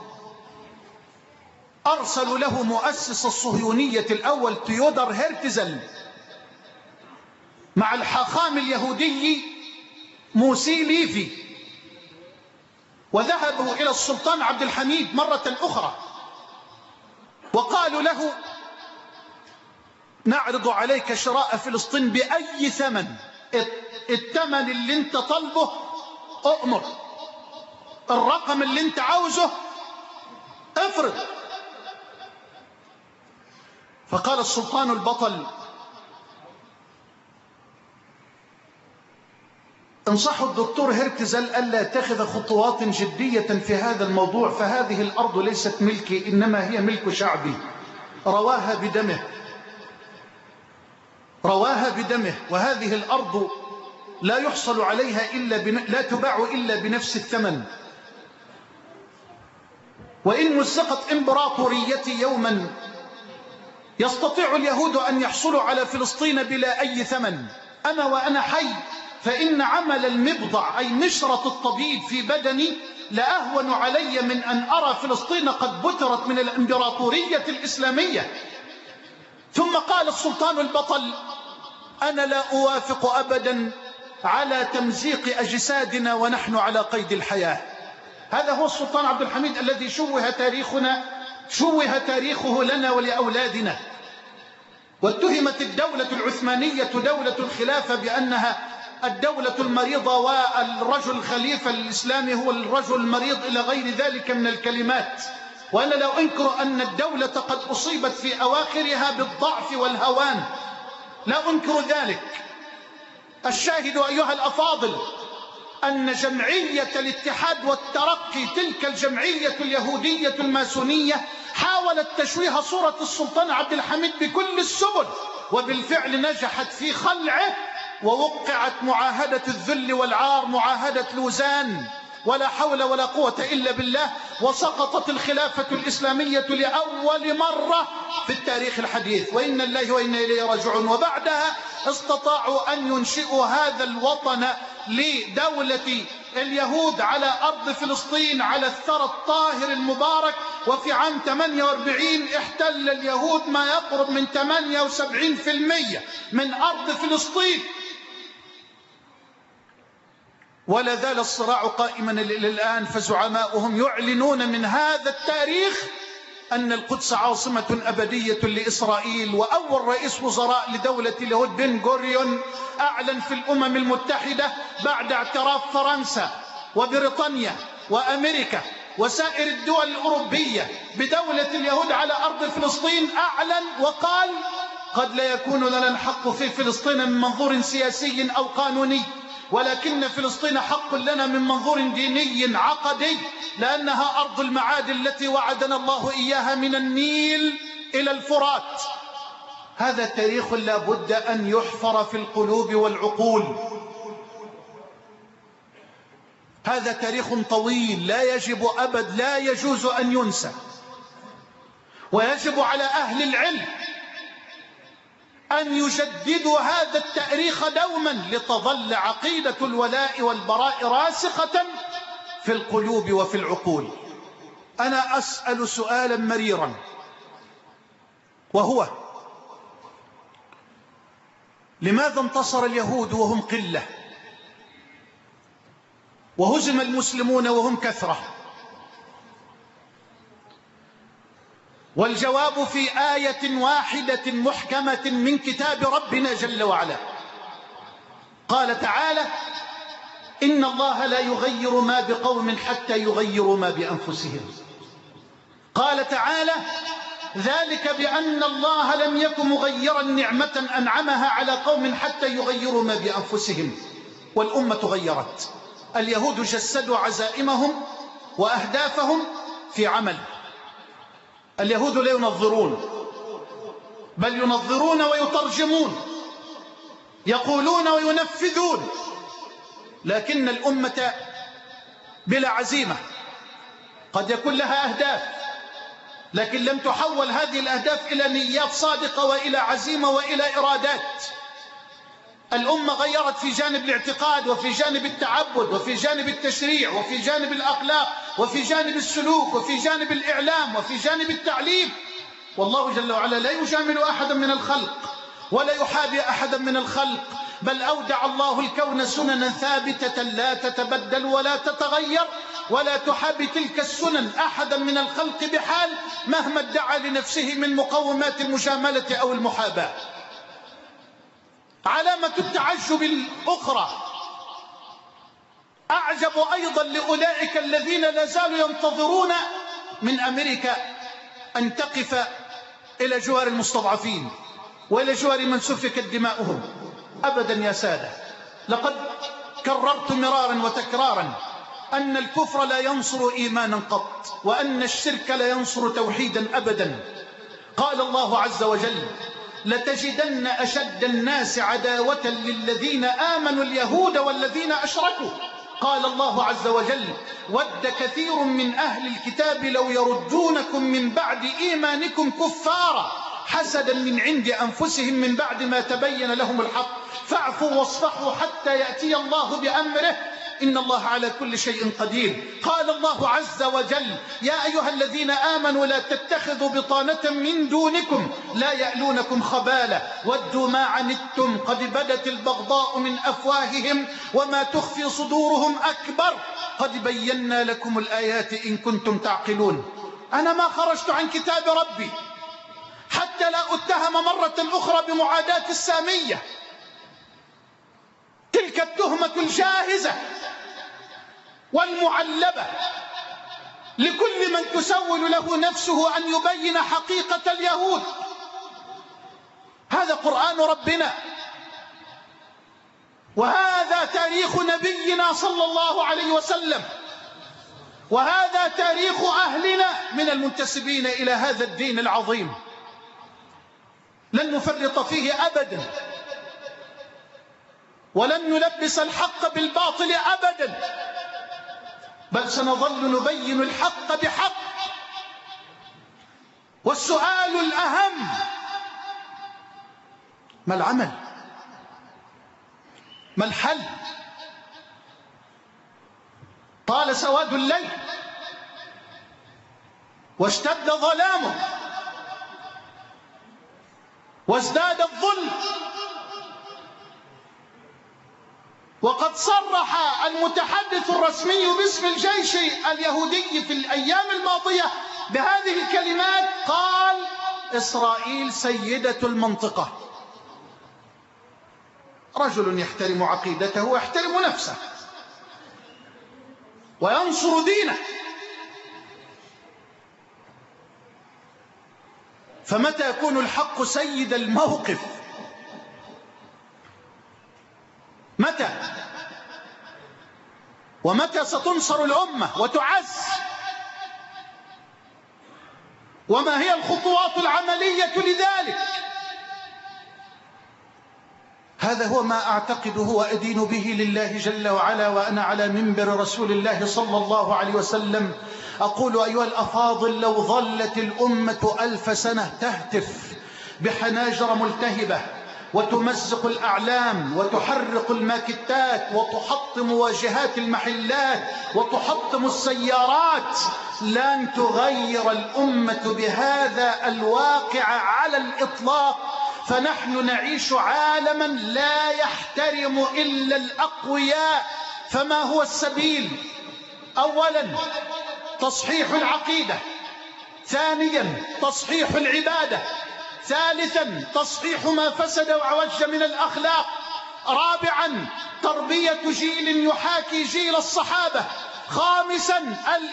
أرسلوا له مؤسس الصهيونية الأول تيودر هرتزل مع الحاخام اليهودي موسي ليفي، وذهبوا إلى السلطان عبد الحميد مرة أخرى وقالوا له: نعرض عليك شراء فلسطين بأي ثمن، الثمن اللي انت طلبه أؤمر، الرقم اللي انت عاوزه افرض. فقال السلطان البطل: انصحوا الدكتور هرتزل ألا يتخذ خطوات جدية في هذا الموضوع، فهذه الأرض ليست ملكي إنما هي ملك شعبي، رواها بدمه، وهذه الأرض لا يحصل عليها لا تباع إلا بنفس الثمن. وإن مزقت إمبراطوريتي يوما يستطيع اليهود أن يحصلوا على فلسطين بلا أي ثمن، أنا وأنا حي، فإن عمل المبضع أي نشرة الطبيب في بدني لأهون علي من أن أرى فلسطين قد بترت من الإمبراطورية الإسلامية. ثم قال السلطان البطل: أنا لا أوافق أبدا على تمزيق أجسادنا ونحن على قيد الحياة. هذا هو السلطان عبد الحميد الذي شوه تاريخه لنا ولأولادنا. واتهمت الدولة العثمانية دولة الخلافة بأنها الدولة المريضة، والرجل الخليفة الإسلامي هو الرجل المريض إلى غير ذلك من الكلمات. وأنا لا أنكر أن الدولة قد أصيبت في أواخرها بالضعف والهوان، لا أنكر ذلك. الشاهد أيها الأفاضل أن جمعية الاتحاد والترقي، تلك الجمعية اليهودية الماسونية، حاولت تشويه صورة السلطان عبد الحميد بكل السبل، وبالفعل نجحت في خلعه، ووقعت معاهدة الذل والعار، معاهدة لوزان، ولا حول ولا قوة إلا بالله، وسقطت الخلافة الإسلامية لأول مرة في التاريخ الحديث، وإنا الله وإنا إليه راجعون. وبعدها استطاعوا أن ينشئوا هذا الوطن لدولة اليهود على أرض فلسطين على الثرى الطاهر المبارك، وفي عام 48 احتل اليهود ما يقرب من 78% من أرض فلسطين. ولا زال الصراع قائما إلى الآن، فزعماؤهم يعلنون من هذا التاريخ أن القدس عاصمة أبدية لإسرائيل. وأول رئيس وزراء لدولة اليهود بن غوريون أعلن في الأمم المتحدة بعد اعتراف فرنسا وبريطانيا وأمريكا وسائر الدول الأوروبية بدولة اليهود على أرض فلسطين، أعلن وقال: قد لا يكون لنا الحق في فلسطين من منظور سياسي أو قانوني، ولكن فلسطين حق لنا من منظور ديني عقدي، لأنها أرض المعادن التي وعدنا الله إياها من النيل إلى الفرات. هذا تاريخ لا بد أن يحفر في القلوب والعقول. هذا تاريخ طويل لا يجوز أن ينسى. ويجب على أهل العلم أن يجددوا هذا التاريخ دوما لتظل عقيدة الولاء والبراء راسخة في القلوب وفي العقول. أنا أسأل سؤالا مريرا، وهو: لماذا انتصر اليهود وهم قلة، وهزم المسلمون وهم كثرة؟ والجواب في آية واحدة محكمة من كتاب ربنا جل وعلا. قال تعالى: إن الله لا يغير ما بقوم حتى يغيروا ما بأنفسهم. قال تعالى: ذلك بأن الله لم يكن مغيرا نعمة أنعمها على قوم حتى يغيروا ما بأنفسهم. والأمة غيرت. اليهود جسدوا عزائمهم وأهدافهم في عمل. اليهود لا ينظرون، بل ينظرون ويترجمون، يقولون وينفذون. لكن الأمة بلا عزيمة قد يكون لها أهداف، لكن لم تحول هذه الأهداف إلى نيات صادقة وإلى عزيمة وإلى إرادات. الأمة غيرت في جانب الاعتقاد، وفي جانب التعبد، وفي جانب التشريع، وفي جانب الأخلاق، وفي جانب السلوك، وفي جانب الإعلام، وفي جانب التعليم. والله جل وعلا لا يجامل أحدا من الخلق ولا يحابي أحدا من الخلق، بل أودع الله الكون سننا ثابتة لا تتبدل ولا تتغير، ولا تحابي تلك السنن أحدا من الخلق بحال مهما ادعى لنفسه من مقومات المجاملة أو المحاباة. علامة التعجب الأخرى: أعجب أيضا لأولئك الذين لا زالوا ينتظرون من أمريكا أن تقف إلى جوار المستضعفين وإلى جوار من سفكت دماؤهم. أبدا يا سادة، لقد كررت مرارا وتكرارا أن الكفر لا ينصر إيمانا قط، وأن الشرك لا ينصر توحيدا أبدا. قال الله عز وجل: لتجدن أشد الناس عداوة للذين آمنوا اليهود والذين أشركوا. قال الله عز وجل: ود كثير من أهل الكتاب لو يردونكم من بعد إيمانكم كفارا حسدا من عند أنفسهم من بعد ما تبين لهم الحق فاعفوا واصفحوا حتى يأتي الله بأمره إن الله على كل شيء قدير. قال الله عز وجل: يا أيها الذين آمنوا لا تتخذوا بطانة من دونكم لا يألونكم خبالا ودوا ما عنتم قد بدت البغضاء من أفواههم وما تخفي صدورهم أكبر قد بينا لكم الآيات إن كنتم تعقلون. أنا ما خرجت عن كتاب ربي حتى لا أتهم مرة أخرى بمعاداة السامية، تلك التهمة الجاهزة والمعلبة لكل من تسول له نفسه أن يبين حقيقة اليهود. هذا قرآن ربنا، وهذا تاريخ نبينا صلى الله عليه وسلم، وهذا تاريخ أهلنا من المنتسبين إلى هذا الدين العظيم. لن نفرط فيه أبدا، ولن نلبس الحق بالباطل أبدا، بل سنظل نبين الحق بحق. والسؤال الأهم: ما العمل؟ ما الحل؟ طال سواد الليل واشتد ظلامه وازداد الظلم، وقد صرح المتحدث الرسمي باسم الجيش اليهودي في الأيام الماضية بهذه الكلمات، قال: إسرائيل سيدة المنطقة. رجل يحترم عقيدته ويحترم نفسه وينصر دينه، فمتى يكون الحق سيد الموقف؟ متى؟ ومتى ستنصر الأمة وتعز؟ وما هي الخطوات العملية لذلك؟ هذا هو ما أعتقده وأدين به لله جل وعلا، وأنا على منبر رسول الله صلى الله عليه وسلم أقول: أيها الأفاضل، لو ظلت الأمة 1000 سنة تهتف بحناجر ملتهبة وتمزق الأعلام وتحرق الماكتات وتحطم واجهات المحلات وتحطم السيارات، لن تغير الأمة بهذا الواقع على الإطلاق. فنحن نعيش عالما لا يحترم إلا الأقوياء. فما هو السبيل؟ أولا تصحيح العقيدة، ثانيا تصحيح العبادة، ثالثا تصحيح ما فسد وعوج من الأخلاق، رابعا تربية جيل يحاكي جيل الصحابة، خامسا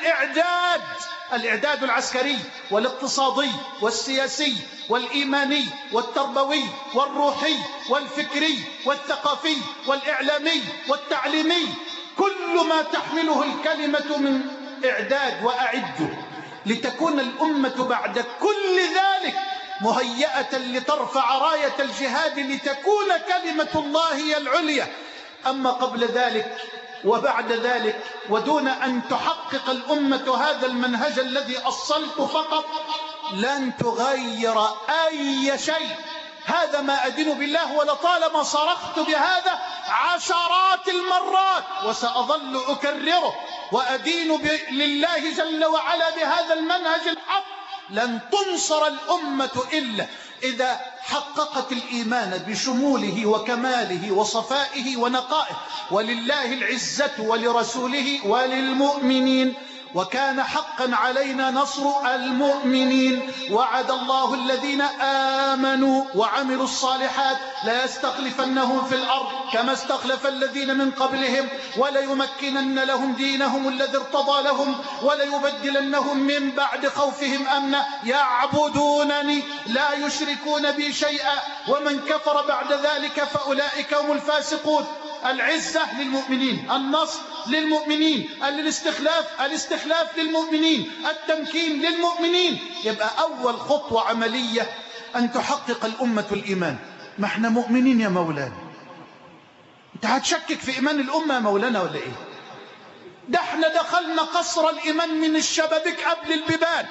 الإعداد العسكري والاقتصادي والسياسي والإيماني والتربوي والروحي والفكري والثقافي والإعلامي والتعليمي، كل ما تحمله الكلمة من إعداد وأعد، لتكون الأمة بعد كل ذلك مهيئة لترفع راية الجهاد لتكون كلمة الله هي العليا. أما قبل ذلك وبعد ذلك ودون أن تحقق الأمة هذا المنهج الذي أصلت فقط، لن تغير أي شيء. هذا ما أدين بالله، ولطالما صرخت بهذا عشرات المرات وسأظل أكرره وأدين لله جل وعلا بهذا المنهج الحق. لن تنصر الأمة إلا إذا حققت الإيمان بشموله وكماله وصفائه ونقائه. ولله العزة ولرسوله وللمؤمنين، وكان حقا علينا نصر المؤمنين. وعد الله الذين آمنوا وعملوا الصالحات لا يستخلفنهم في الأرض كما استخلف الذين من قبلهم وليمكنن لهم دينهم الذي ارتضى لهم وليبدلنهم من بعد خوفهم أمنا يعبدونني لا يشركون بي شيئا ومن كفر بعد ذلك فأولئك هم الفاسقون. العزة للمؤمنين، النصر للمؤمنين، الاستخلاف للمؤمنين، التمكين للمؤمنين. يبقى أول خطوة عملية أن تحقق الأمة الإيمان. ما احنا مؤمنين يا مولانا، انت هتشكك في إيمان الأمة يا مولانا ولا إيه؟ ده احنا دخلنا قصر الإيمان من الشبابيك قبل البيبان.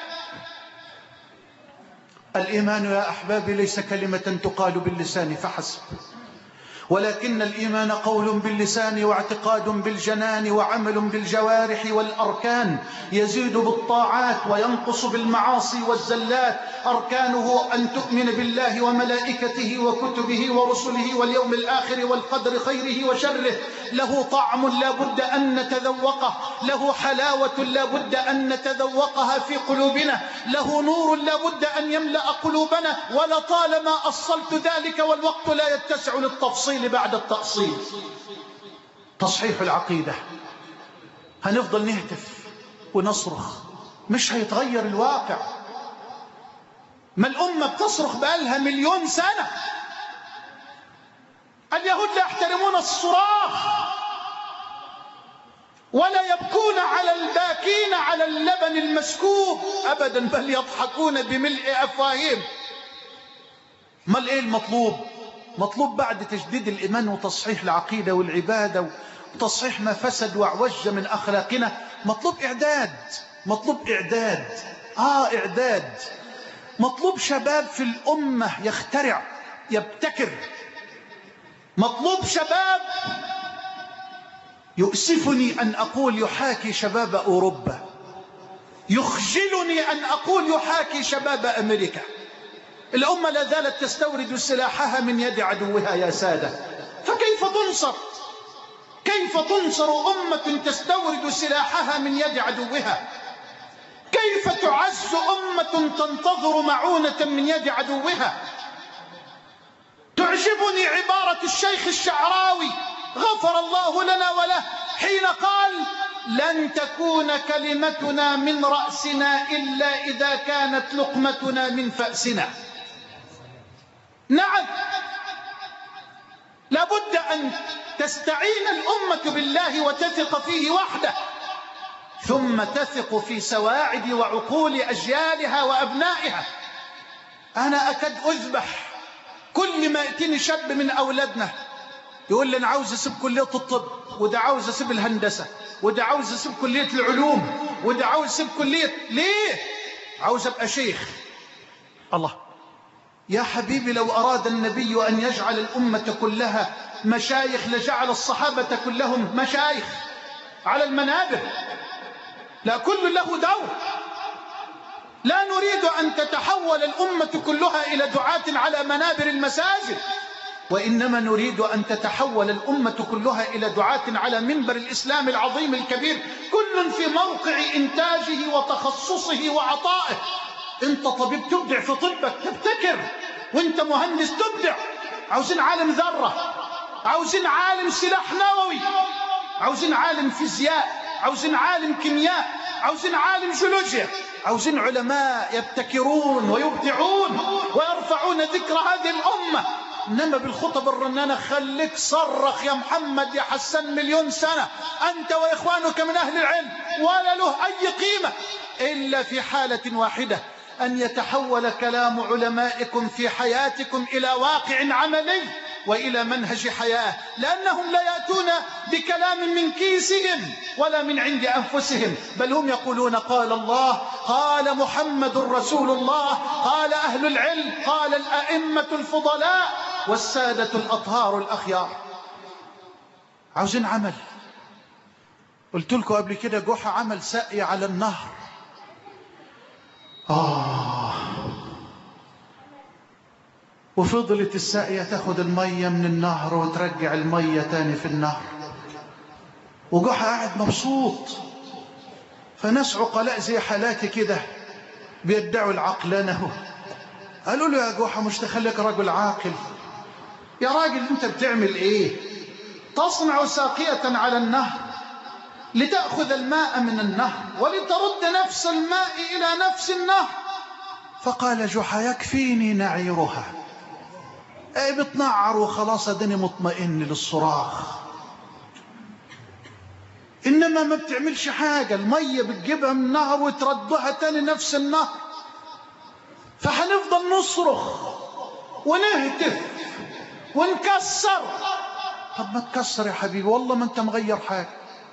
الإيمان يا أحبابي ليس كلمة تقال باللسان فحسب، ولكن الإيمان قول باللسان واعتقاد بالجنان وعمل بالجوارح والأركان، يزيد بالطاعات وينقص بالمعاصي والزلات. أركانه أن تؤمن بالله وملائكته وكتبه ورسله واليوم الآخر والقدر خيره وشره. له طعم لا بد أن نتذوقه، له حلاوة لا بد أن نتذوقها في قلوبنا، له نور لا بد أن يملأ قلوبنا. ولطالما أصلت ذلك والوقت لا يتسع للتفصيل بعد التأصيل. تصحيح العقيدة، هنفضل نهتف ونصرخ مش هيتغير الواقع. ما الأمة بتصرخ بقالها 1,000,000 سنة. اليهود لا يحترمون الصراخ ولا يبكون على الباكين على اللبن المسكوب أبدا، بل يضحكون بملء أفواههم. ما ايه المطلوب؟ مطلوب بعد تجديد الإيمان وتصحيح العقيدة والعبادة وتصحيح ما فسد وعوج من أخلاقنا، مطلوب إعداد. إعداد. مطلوب شباب في الأمة يخترع يبتكر. مطلوب شباب يؤسفني أن أقول يحاكي شباب أوروبا، يخجلني أن أقول يحاكي شباب أمريكا. الأمة لا زالت تستورد سلاحها من يد عدوها يا سادة، فكيف تنصر؟ كيف تنصر أمة تستورد سلاحها من يد عدوها؟ كيف تعز أمة تنتظر معونة من يد عدوها؟ تعجبني عبارة الشيخ الشعراوي غفر الله لنا وله حين قال: لن تكون كلمتنا من رأسنا إلا إذا كانت لقمتنا من فأسنا. نعم، لابد أن تستعين الأمة بالله وتثق فيه وحده، ثم تثق في سواعد وعقول أجيالها وأبنائها. أنا أكاد أذبح كل ما يأتيني شاب من أولادنا يقول لي: أنا عاوز أسيب كلية الطب، وده عاوز أسيب الهندسة، وده عاوز أسيب كلية العلوم، وده عاوز أسيب كلية. ليه؟ عاوز أبقى شيخ. الله يا حبيبي، لو أراد النبي أن يجعل الأمة كلها مشايخ لجعل الصحابة كلهم مشايخ على المنابر. لا، كل له دور. لا نريد أن تتحول الأمة كلها إلى دعاة على منابر المساجد، وإنما نريد أن تتحول الأمة كلها إلى دعاة على منبر الإسلام العظيم الكبير، كل في موقع إنتاجه وتخصصه وعطائه. أنت طبيب تبدع في طبك، تبتكر، وأنت مهندس تبدع. عاوزين عالم ذرة، عاوزين عالم سلاح نووي، عاوزين عالم فيزياء، عاوزين عالم كيمياء، عاوزين عالم جيولوجيا، عاوزين علماء يبتكرون ويبدعون ويرفعون ذكر هذه الأمة. إنما بالخطب الرنانة خليك صرخ يا محمد يا حسن مليون سنة، أنت وإخوانك من أهل العلم، ولا له أي قيمة إلا في حالة واحدة: أن يتحول كلام علمائكم في حياتكم إلى واقع عملي وإلى منهج حياة، لأنهم لا يأتون بكلام من كيسهم ولا من عند أنفسهم، بل هم يقولون: قال الله، قال محمد رسول الله، قال أهل العلم، قال الأئمة الفضلاء والسادة الأطهار الأخيار. عاوزين عمل. قلت لكم قبل كده جحا عمل سقي على النهر. وفضلت الساقية تاخد المية من النهر وترجع المية تاني في النهر، وجحا قاعد مبسوط. فناس عقلاء زي حالاتي كده بيدعوا العقلانة، قالوا له: يا جحا مش تخليك رجل عاقل؟ يا راجل انت بتعمل ايه؟ تصنع ساقية على النهر لتأخذ الماء من النهر ولترد نفس الماء إلى نفس النهر. فقال جحا: يكفيني نعيرها، بتنعر وخلاص اداني مطمئن للصراخ، انما ما بتعملش حاجة. المية بتجيبها من النهر وتردها تاني نفس النهر، فهنفضل نصرخ ونهتف ونكسر. طب ما تكسر يا حبيبي، والله ما انت مغير حاجة.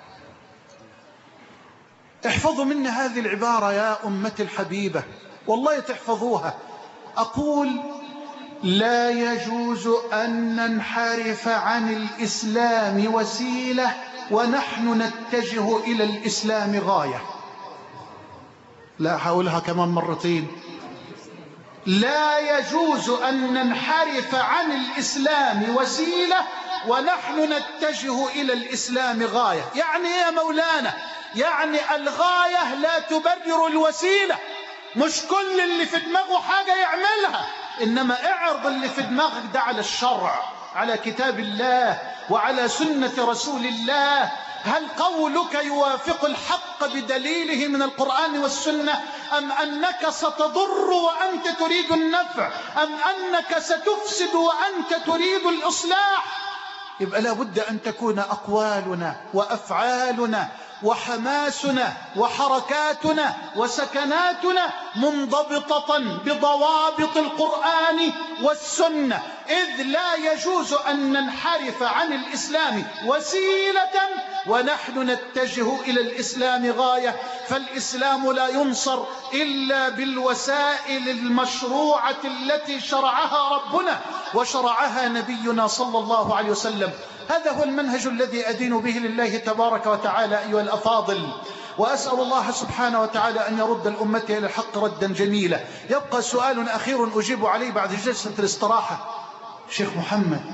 احفظوا مني هذه العبارة يا أمتي الحبيبة، والله تحفظوها. أقول: لا يجوز أن ننحرف عن الإسلام وسيلة ونحن نتجه إلى الإسلام غاية. لا، هقولها كمان مرتين: لا يجوز أن ننحرف عن الإسلام وسيلة ونحن نتجه إلى الإسلام غاية. يعني إيه يا مولانا؟ يعني الغاية لا تبرر الوسيلة. مش كل اللي في دماغه حاجة يعملها، إنما اعرض اللي في دماغك ده على الشرع، على كتاب الله وعلى سنة رسول الله. هل قولك يوافق الحق بدليله من القرآن والسنة، أم أنك ستضر وأنت تريد النفع، أم أنك ستفسد وأنت تريد الإصلاح؟ يبقى لابد أن تكون أقوالنا وأفعالنا وحماسنا وحركاتنا وسكناتنا منضبطة بضوابط القرآن والسنة، إذ لا يجوز أن ننحرف عن الإسلام وسيلة ونحن نتجه إلى الإسلام غاية، فالإسلام لا ينصر إلا بالوسائل المشروعة التي شرعها ربنا وشرعها نبينا صلى الله عليه وسلم. هذا هو المنهج الذي أدين به لله تبارك وتعالى أيها الأفاضل، وأسأل الله سبحانه وتعالى أن يرد الأمة إلى الحق ردا جميلا. يبقى سؤال أخير أجيب عليه بعد جلسة الاستراحة. شيخ محمد،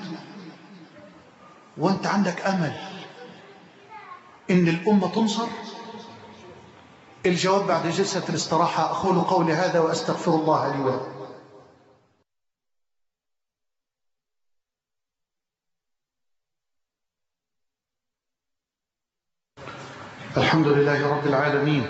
وأنت عندك أمل إن الأمة تنصر؟ الجواب بعد جلسة الاستراحة. أقول قولي هذا وأستغفر الله لي ولكم. الحمد لله رب العالمين،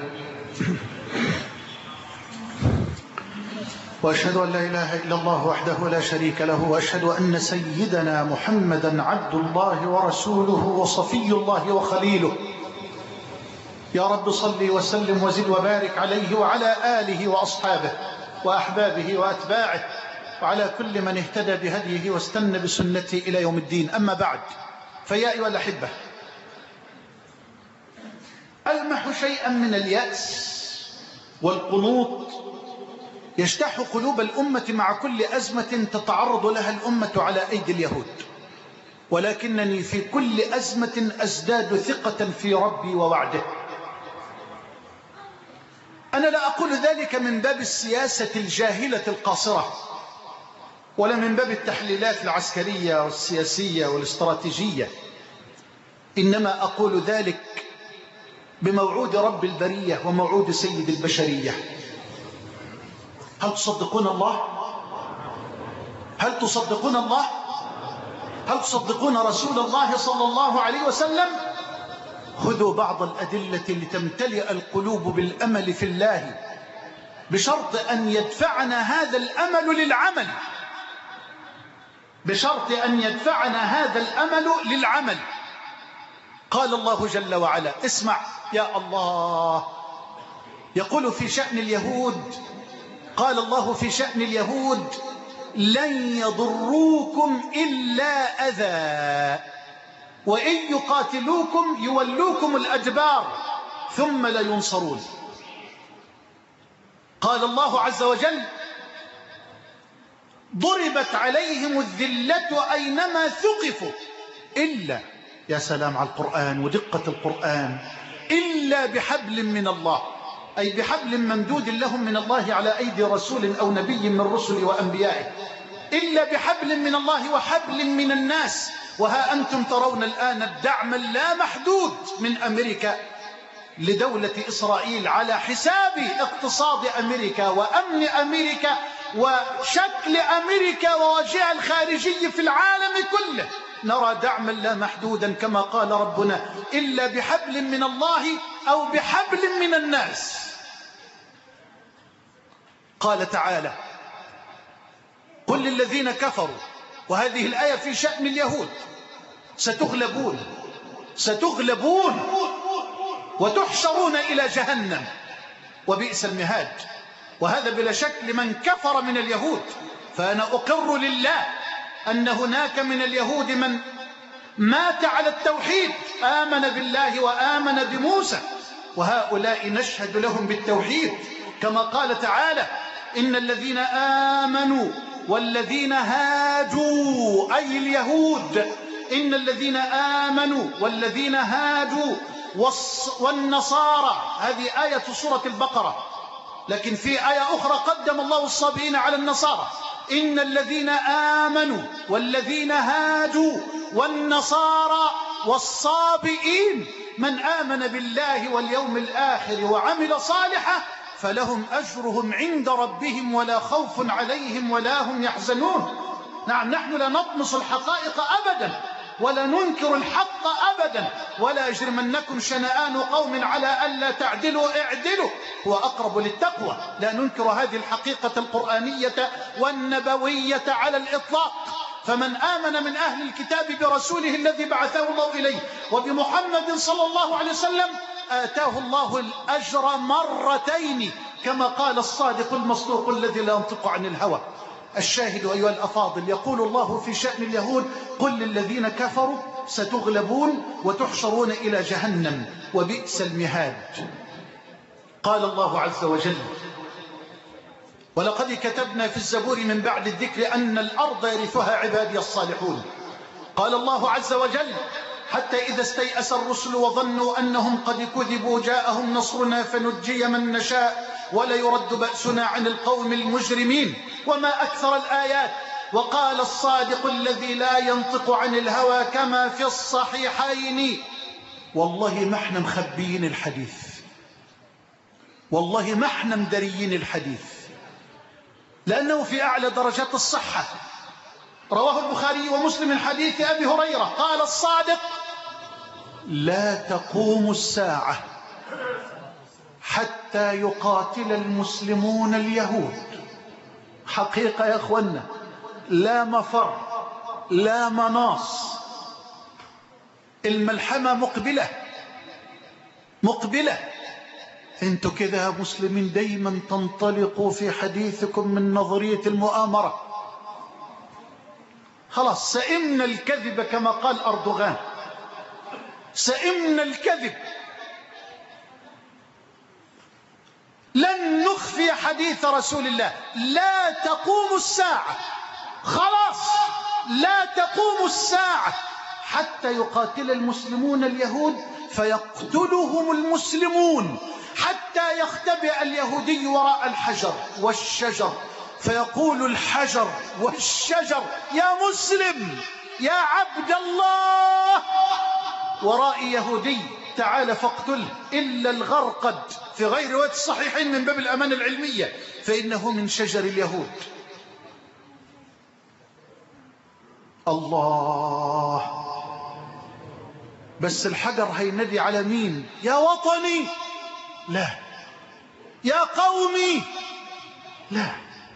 وأشهد أن لا إله إلا الله وحده لا شريك له، وأشهد أن سيدنا محمدا عبد الله ورسوله وصفي الله وخليله. يا رب صل وسلم وزد وبارك عليه وعلى آله وأصحابه وأحبابه وأتباعه وعلى كل من اهتدى بهديه واستنى بسنته إلى يوم الدين. أما بعد، فيا أيها الأحبة، ألمح شيئا من اليأس والقنوط يجتاح قلوب الأمة مع كل أزمة تتعرض لها الأمة على أيدي اليهود، ولكنني في كل أزمة أزداد ثقة في ربي ووعده. أنا لا أقول ذلك من باب السياسة الجاهلة القاصرة، ولا من باب التحليلات العسكرية والسياسية والاستراتيجية، إنما أقول ذلك بموعود رب البرية وموعود سيد البشرية. هل تصدقون الله؟ هل تصدقون الله؟ هل تصدقون رسول الله صلى الله عليه وسلم؟ خذوا بعض الأدلة لتمتلئ القلوب بالأمل في الله، بشرط أن يدفعنا هذا الأمل للعمل، بشرط أن يدفعنا هذا الأمل للعمل. قال الله جل وعلا، اسمع يا الله، يقول في شأن اليهود، قال الله في شأن اليهود: لن يضروكم إلا أذى وإن يقاتلوكم يولوكم الأدبار ثم لا ينصرون. قال الله عز وجل: ضربت عليهم الذلة أينما ثقفوا إلا، يا سلام على القرآن ودقة القرآن، إلا بحبل من الله، أي بحبل ممدود لهم من الله على أيدي رسول أو نبي من رسل وأنبيائه، إلا بحبل من الله وحبل من الناس. وها أنتم ترون الآن الدعم اللامحدود من أمريكا لدولة إسرائيل على حساب اقتصاد أمريكا وأمن أمريكا وشكل أمريكا ووجهها الخارجي في العالم كله. نرى دعما لا محدودا كما قال ربنا: إلا بحبل من الله أو بحبل من الناس. قال تعالى: قل للذين كفروا، وهذه الآية في شأن اليهود: ستغلبون ستغلبون وتحشرون إلى جهنم وبئس المهاد. وهذا بلا شك لمن كفر من اليهود. فأنا أقر لله أن هناك من اليهود من مات على التوحيد، آمن بالله وآمن بموسى، وهؤلاء نشهد لهم بالتوحيد كما قال تعالى: إن الذين آمنوا والذين هادوا، أي اليهود، إن الذين آمنوا والذين هادوا والنصارى. هذه آية سورة البقرة، لكن في آية أخرى قدم الله الصابئين على النصارى: إن الذين آمنوا والذين هادوا والنصارى والصابئين من آمن بالله واليوم الآخر وعمل صالحا فلهم أجرهم عند ربهم ولا خوف عليهم ولا هم يحزنون. نعم، نحن لا نطمس الحقائق أبدا ولا ننكر الحق أبدا. ولا يجرمنكم شنآن قوم على ألا تعدلوا اعدلوا هو أقرب للتقوى. لا ننكر هذه الحقيقة القرآنية والنبوية على الإطلاق. فمن آمن من أهل الكتاب برسوله الذي بعثه الله إليه وبمحمد صلى الله عليه وسلم آتاه الله الأجر مرتين، كما قال الصادق المصدوق الذي لا ينطق عن الهوى. الشاهد أيها الأفاضل، يقول الله في شأن اليهود: قل للذين كفروا ستغلبون وتحشرون إلى جهنم وبئس المهاد. قال الله عز وجل: ولقد كتبنا في الزبور من بعد الذكر أن الأرض يرثها عبادي الصالحون. قال الله عز وجل: حتى إذا استيأس الرسل وظنوا أنهم قد كذبوا جاءهم نصرنا فنجي من نشاء ولا يرد بأسنا عن القوم المجرمين. وما أكثر الآيات. وقال الصادق الذي لا ينطق عن الهوى كما في الصحيحين: والله ما احنا مخبيين الحديث، والله ما احنا مدريين الحديث، لأنه في أعلى درجات الصحة. رواه البخاري ومسلم من حديث أبي هريرة قال الصادق: لا تقوم الساعة حتى يقاتل المسلمون اليهود. حقيقة يا أخوانا، لا مفر لا مناص، الملحمة مقبلة. انتوا كده يا مسلمين دايما تنطلقوا في حديثكم من نظرية المؤامرة. خلاص سئمنا الكذب كما قال أردوغان، سئمنا الكذب. لن نخفي حديث رسول الله. لا تقوم الساعة، خلاص لا تقوم الساعة حتى يقاتل المسلمون اليهود فيقتلهم المسلمون، حتى يختبئ اليهودي وراء الحجر والشجر فيقول الحجر والشجر: يا مسلم يا عبد الله، ورائي يهودي تعال فاقتله، إلا الغرقد في غير رواية الصحيحين من باب الأمانة العلمية فإنه من شجر اليهود. الله، بس الحجر هينادي على مين؟ يا وطني لا، يا قومي لا،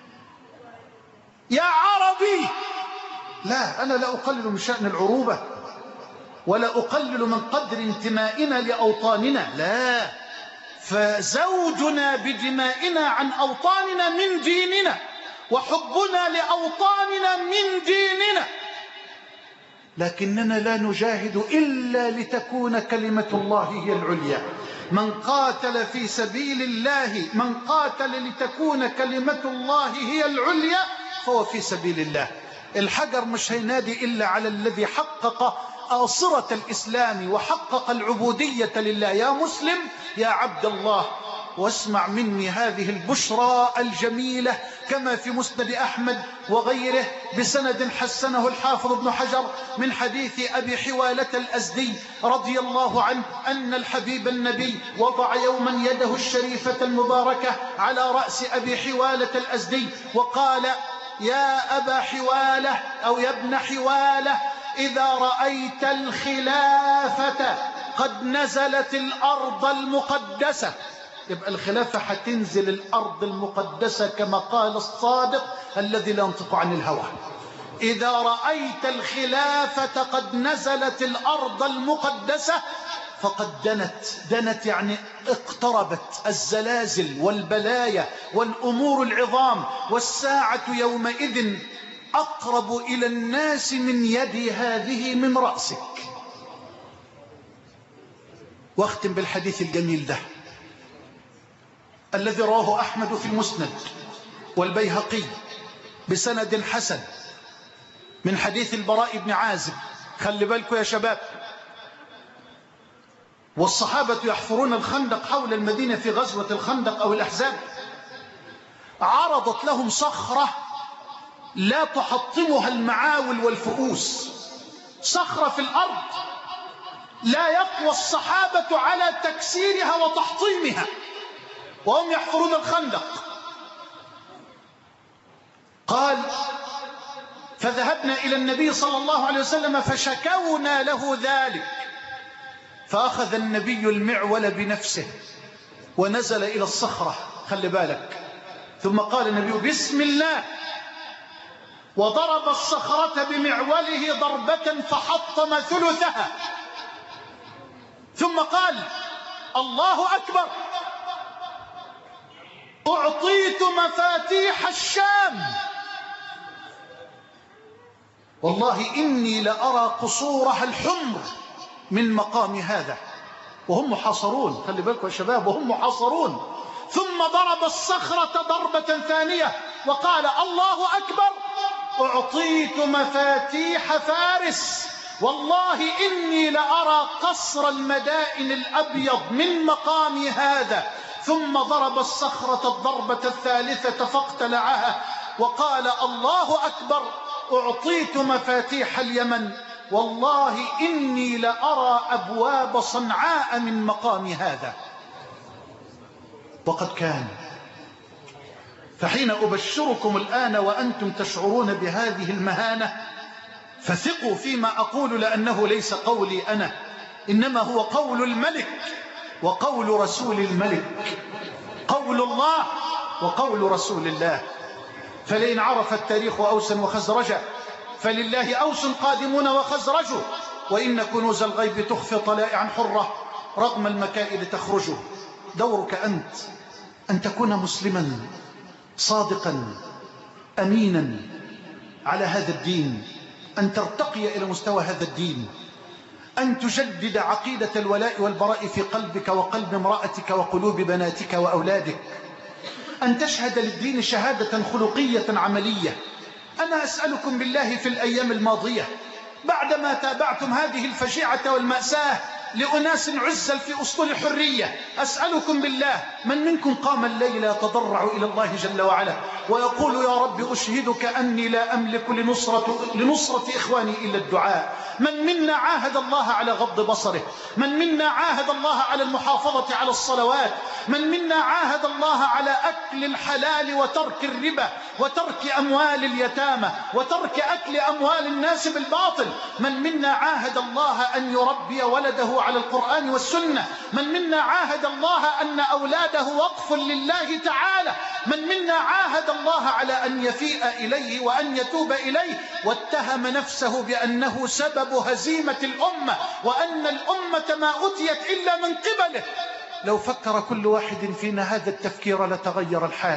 يا عربي لا. أنا لا أقلل من شأن العروبة ولا أقلل من قدر انتمائنا لأوطاننا، لا، فزوجنا بدمائنا عن أوطاننا من ديننا، وحبنا لأوطاننا من ديننا، لكننا لا نجاهد إلا لتكون كلمة الله هي العليا. من قاتل في سبيل الله، من قاتل لتكون كلمة الله هي العليا فهو في سبيل الله. الحجر مش هينادي إلا على الذي حقق آصرة الإسلام وحقق العبودية لله. يا مسلم يا عبد الله. واسمع مني هذه البشرى الجميلة كما في مسند أحمد وغيره بسند حسنه الحافظ ابن حجر من حديث أبي حوالة الأزدي رضي الله عنه أن الحبيب النبي وضع يوما يده الشريفة المباركة على رأس أبي حوالة الأزدي وقال: يا أبا حوالة أو يا ابن حوالة، إذا رأيت الخلافة قد نزلت الأرض المقدسة. يبقى الخلافة هتنزل الأرض المقدسة كما قال الصادق الذي لا ينطق عن الهوى. إذا رأيت الخلافة قد نزلت الأرض المقدسة فقد دنت يعني اقتربت الزلازل والبلايا والأمور العظام، والساعة يومئذ أقرب إلى الناس من يد هذه من رأسك. واختم بالحديث الجميل ده الذي رواه أحمد في المسند والبيهقي بسند حسن من حديث البراء بن عازب. خلي بالكم يا شباب، والصحابة يحفرون الخندق حول المدينة في غزوة الخندق أو الأحزاب، عرضت لهم صخرة لا تحطمها المعاول والفؤوس، صخرة في الأرض لا يقوى الصحابة على تكسيرها وتحطيمها وهم يحفرون الخندق. قال: فذهبنا إلى النبي صلى الله عليه وسلم فشكونا له ذلك، فأخذ النبي المعول بنفسه ونزل إلى الصخرة، خلي بالك، ثم قال النبي: بسم الله، وضرب الصخرة بمعوله ضربة فحطم ثلثها، ثم قال: الله أكبر، أعطيت مفاتيح الشام. والله إني لأرى قصورها الحمر من مقام هذا، وهم محاصرون. خلي بالكم يا شباب، وهم محاصرون. ثم ضرب الصخرة ضربة ثانية وقال: الله أكبر، أعطيت مفاتيح فارس، والله إني لأرى قصر المدائن الأبيض من مقام هذا. ثم ضرب الصخرة الضربة الثالثة فاقتلعها وقال: الله أكبر، أعطيت مفاتيح اليمن، والله إني لأرى أبواب صنعاء من مقام هذا. وقد كان. فحين أبشركم الآن وأنتم تشعرون بهذه المهانة فثقوا فيما أقول، لأنه ليس قولي أنا، إنما هو قول الملك وقول رسول الملك، قول الله وقول رسول الله. فلئن عرف التاريخ أوسا وخزرجا فلله أوس قادمون وخزرج، وإن كنوز الغيب تخفي طلائعا حرة رغم المكائد تخرج. دورك أنت أن تكون مسلما صادقا أمينا على هذا الدين، أن ترتقي إلى مستوى هذا الدين، أن تجدد عقيدة الولاء والبراء في قلبك وقلب امرأتك وقلوب بناتك وأولادك، أن تشهد للدين شهادة خلقية عملية. أنا أسألكم بالله في الأيام الماضية بعدما تابعتم هذه الفجيعة والمأساة لأناس عزل في أسطول الحرية، أسألكم بالله من منكم قام الليل يتضرع إلى الله جل وعلا ويقول: يا رب أشهدك أني لا أملك لنصرة إخواني إلا الدعاء؟ من منا عاهد الله على غض بصره؟ من منا عاهد الله على المحافظة على الصلوات؟ من منا عاهد الله على أكل الحلال وترك الربا وترك أموال اليتامى وترك أكل أموال الناس بالباطل؟ من منا عاهد الله أن يربي ولده على القرآن والسنة؟ من منا عاهد الله أن أولاده وقف لله تعالى؟ من منا عاهد الله على أن يفيء إليه وأن يتوب إليه؟ واتهم نفسه بأنه سبب هزيمة الأمة وأن الأمة ما أتيت إلا من قبله. لو فكر كل واحد فينا هذا التفكير لتغير الحال،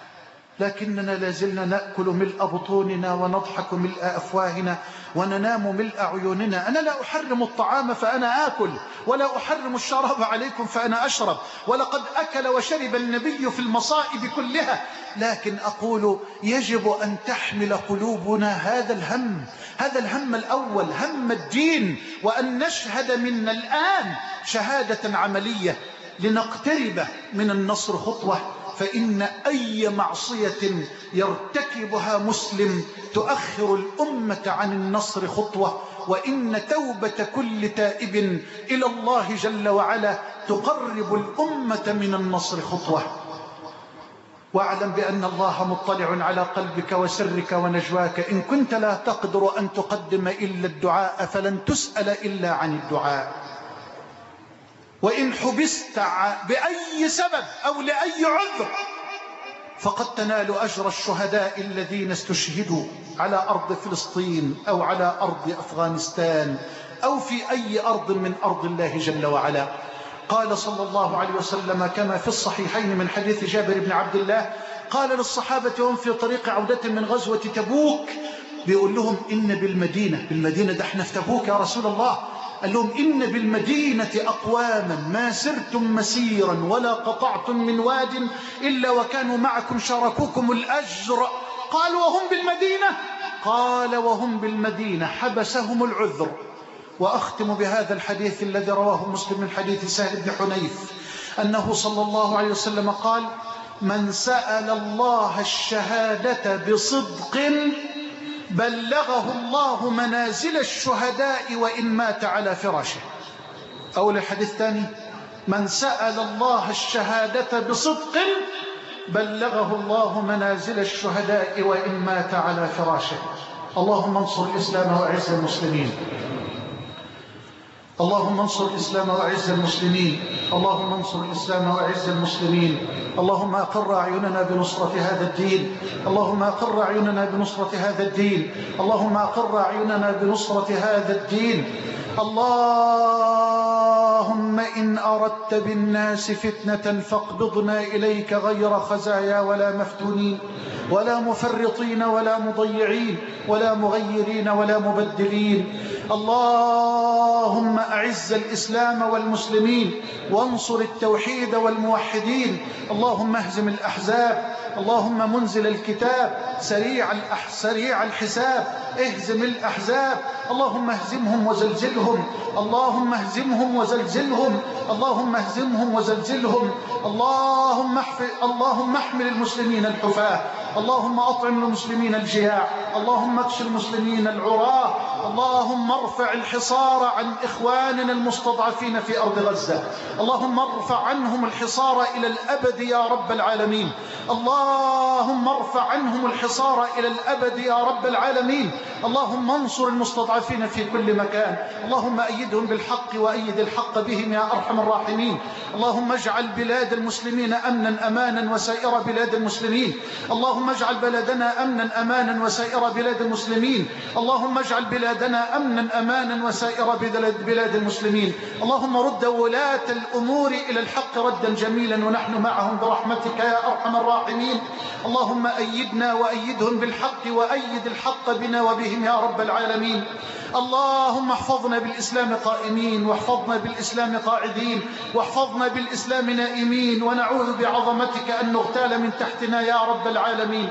لكننا لازلنا نأكل ملء بطوننا ونضحك ملء أفواهنا وننام ملء عيوننا. أنا لا أحرم الطعام فأنا آكل، ولا أحرم الشراب عليكم فأنا أشرب، ولقد أكل وشرب النبي في المصائب كلها، لكن أقول يجب أن تحمل قلوبنا هذا الهم الأول، هم الدين، وأن نشهد من الآن شهادة عملية لنقترب من النصر خطوة. فإن أي معصية يرتكبها مسلم تؤخر الأمة عن النصر خطوة، وإن توبة كل تائب إلى الله جل وعلا تقرب الأمة من النصر خطوة. واعلم بأن الله مطلع على قلبك وسرك ونجواك. إن كنت لا تقدر أن تقدم إلا الدعاء فلن تسأل إلا عن الدعاء. وإن حبست بأي سبب أو لأي عذر فقد تنال أجر الشهداء الذين استشهدوا على أرض فلسطين أو على أرض أفغانستان أو في أي أرض من أرض الله جل وعلا. قال صلى الله عليه وسلم كما في الصحيحين من حديث جابر بن عبد الله، قال للصحابة وهم في طريق عودة من غزوة تبوك، بيقول لهم إن بالمدينة ده احنا في تبوك يا رسول الله، قال لهم إن بالمدينة أقواما ما سرتم مسيرا ولا قطعتم من واد إلا وكانوا معكم شاركوكم الأجر. قال وهم بالمدينة؟ قال وهم بالمدينة حبسهم العذر. وأختم بهذا الحديث الذي رواه مسلم من حديث سهل بن حنيف أنه صلى الله عليه وسلم قال: من سأل الله الشهادة بصدق بلغه الله منازل الشهداء وإن مات على فراشه. أول الحديث الثاني: من سأل الله الشهادة بصدق بلغه الله منازل الشهداء وإن مات على فراشه. اللهم انصر الإسلام وأعز المسلمين، اللهم انصر الإسلام وأعز المسلمين، اللهم انصر الإسلام وأعز المسلمين. اللهم أقر أعيننا بنصرة هذا الدين، اللهم أقر أعيننا بنصرة هذا الدين، اللهم أقر أعيننا بنصرة هذا الدين. اللهم إن أردت بالناس فتنة فاقبضنا إليك غير خزايا ولا مفتونين ولا مفرطين ولا مضيعين ولا مغيرين ولا مبدلين. اللهم أعز الإسلام والمسلمين وانصر التوحيد والموحدين. اللهم اهزم الأحزاب. اللهم منزل الكتاب سريع الحساب اهزم الأحزاب. اللهم اهزمهم وزلزلهم. اللهم اهزمهم وزلزلهم. اللهم اهزمهم وزلزلهم. اللهم احمل المسلمين الحفاة. اللهم أطعم المسلمين الجياع. اللهم اكش المسلمين العراة. اللهم ارفع الحصار عن إخواننا المستضعفين في أرض غزة. اللهم ارفع عنهم الحصار إلى الأبد يا رب العالمين. اللهم ارفع عنهم الحصار إلى الأبد يا رب العالمين. اللهم انصر المستضعفين في كل مكان. اللهم أيدهم بالحق وأيد الحق بهم يا أرحم الراحمين. اللهم اجعل بلاد المسلمين أمنا أمانا وسائر بلاد المسلمين. اللهم اجعل بلدنا أمنا أمانا وسائر بلاد المسلمين. اللهم اجعل بلادنا أمنا أمانا وسائر بلاد المسلمين. اللهم رد ولاة الأمور إلى الحق ردا جميلا ونحن معهم برحمتك يا أرحم الراحمين. اللهم أيدنا وأيدهم بالحق وأيد الحق بنا وبهم يا رب العالمين. اللهم احفظنا بالإسلام قائمين واحفظنا بالإسلام قاعدين واحفظنا بالإسلام نائمين ونعوذ بعظمتك أن نغتال من تحتنا يا رب العالمين.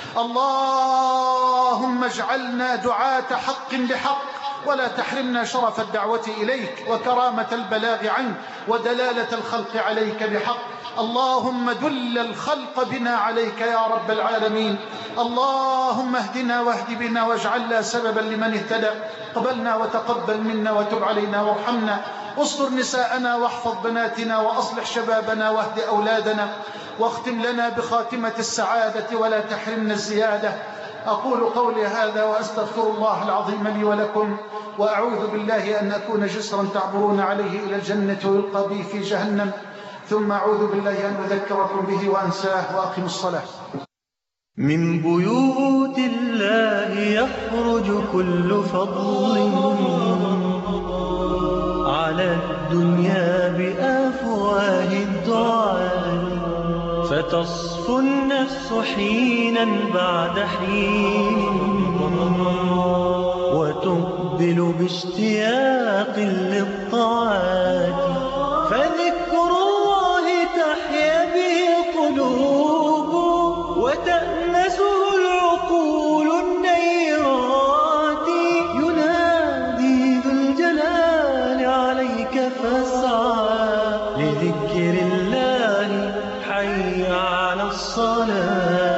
اللهم اجعلنا دعاة حق بحق ولا تحرمنا شرف الدعوة إليك وكرامة البلاغ عنك ودلالة الخلق عليك بحق. اللهم دل الخلق بنا عليك يا رب العالمين. اللهم اهدنا واهد بنا واجعلنا سببا لمن اهتدى. قبلنا وتقبل منا وتب علينا وارحمنا. استر نساءنا واحفظ بناتنا وأصلح شبابنا واهد أولادنا واختم لنا بخاتمة السعادة ولا تحرمنا الزيادة. أقول قولي هذا وأستغفر الله العظيم لي ولكم وأعوذ بالله أن أكون جسرا تعبرون عليه إلى الجنة ويلقى بي في جهنم. ثم أعوذ بالله أن أذكركم به وأنساه وأقم الصلاة. من بيوت الله يخرج كل فضل على الدنيا بأفواه الدعاء فتصفو النفس حينا بعد حين وتقبل باشتياق للطاعات فذكر الله تحيا به القلوب وتأنسه العقول النيرات ينادي ذو الجلال عليك فاسعى لذكر الله حي على الصلاة.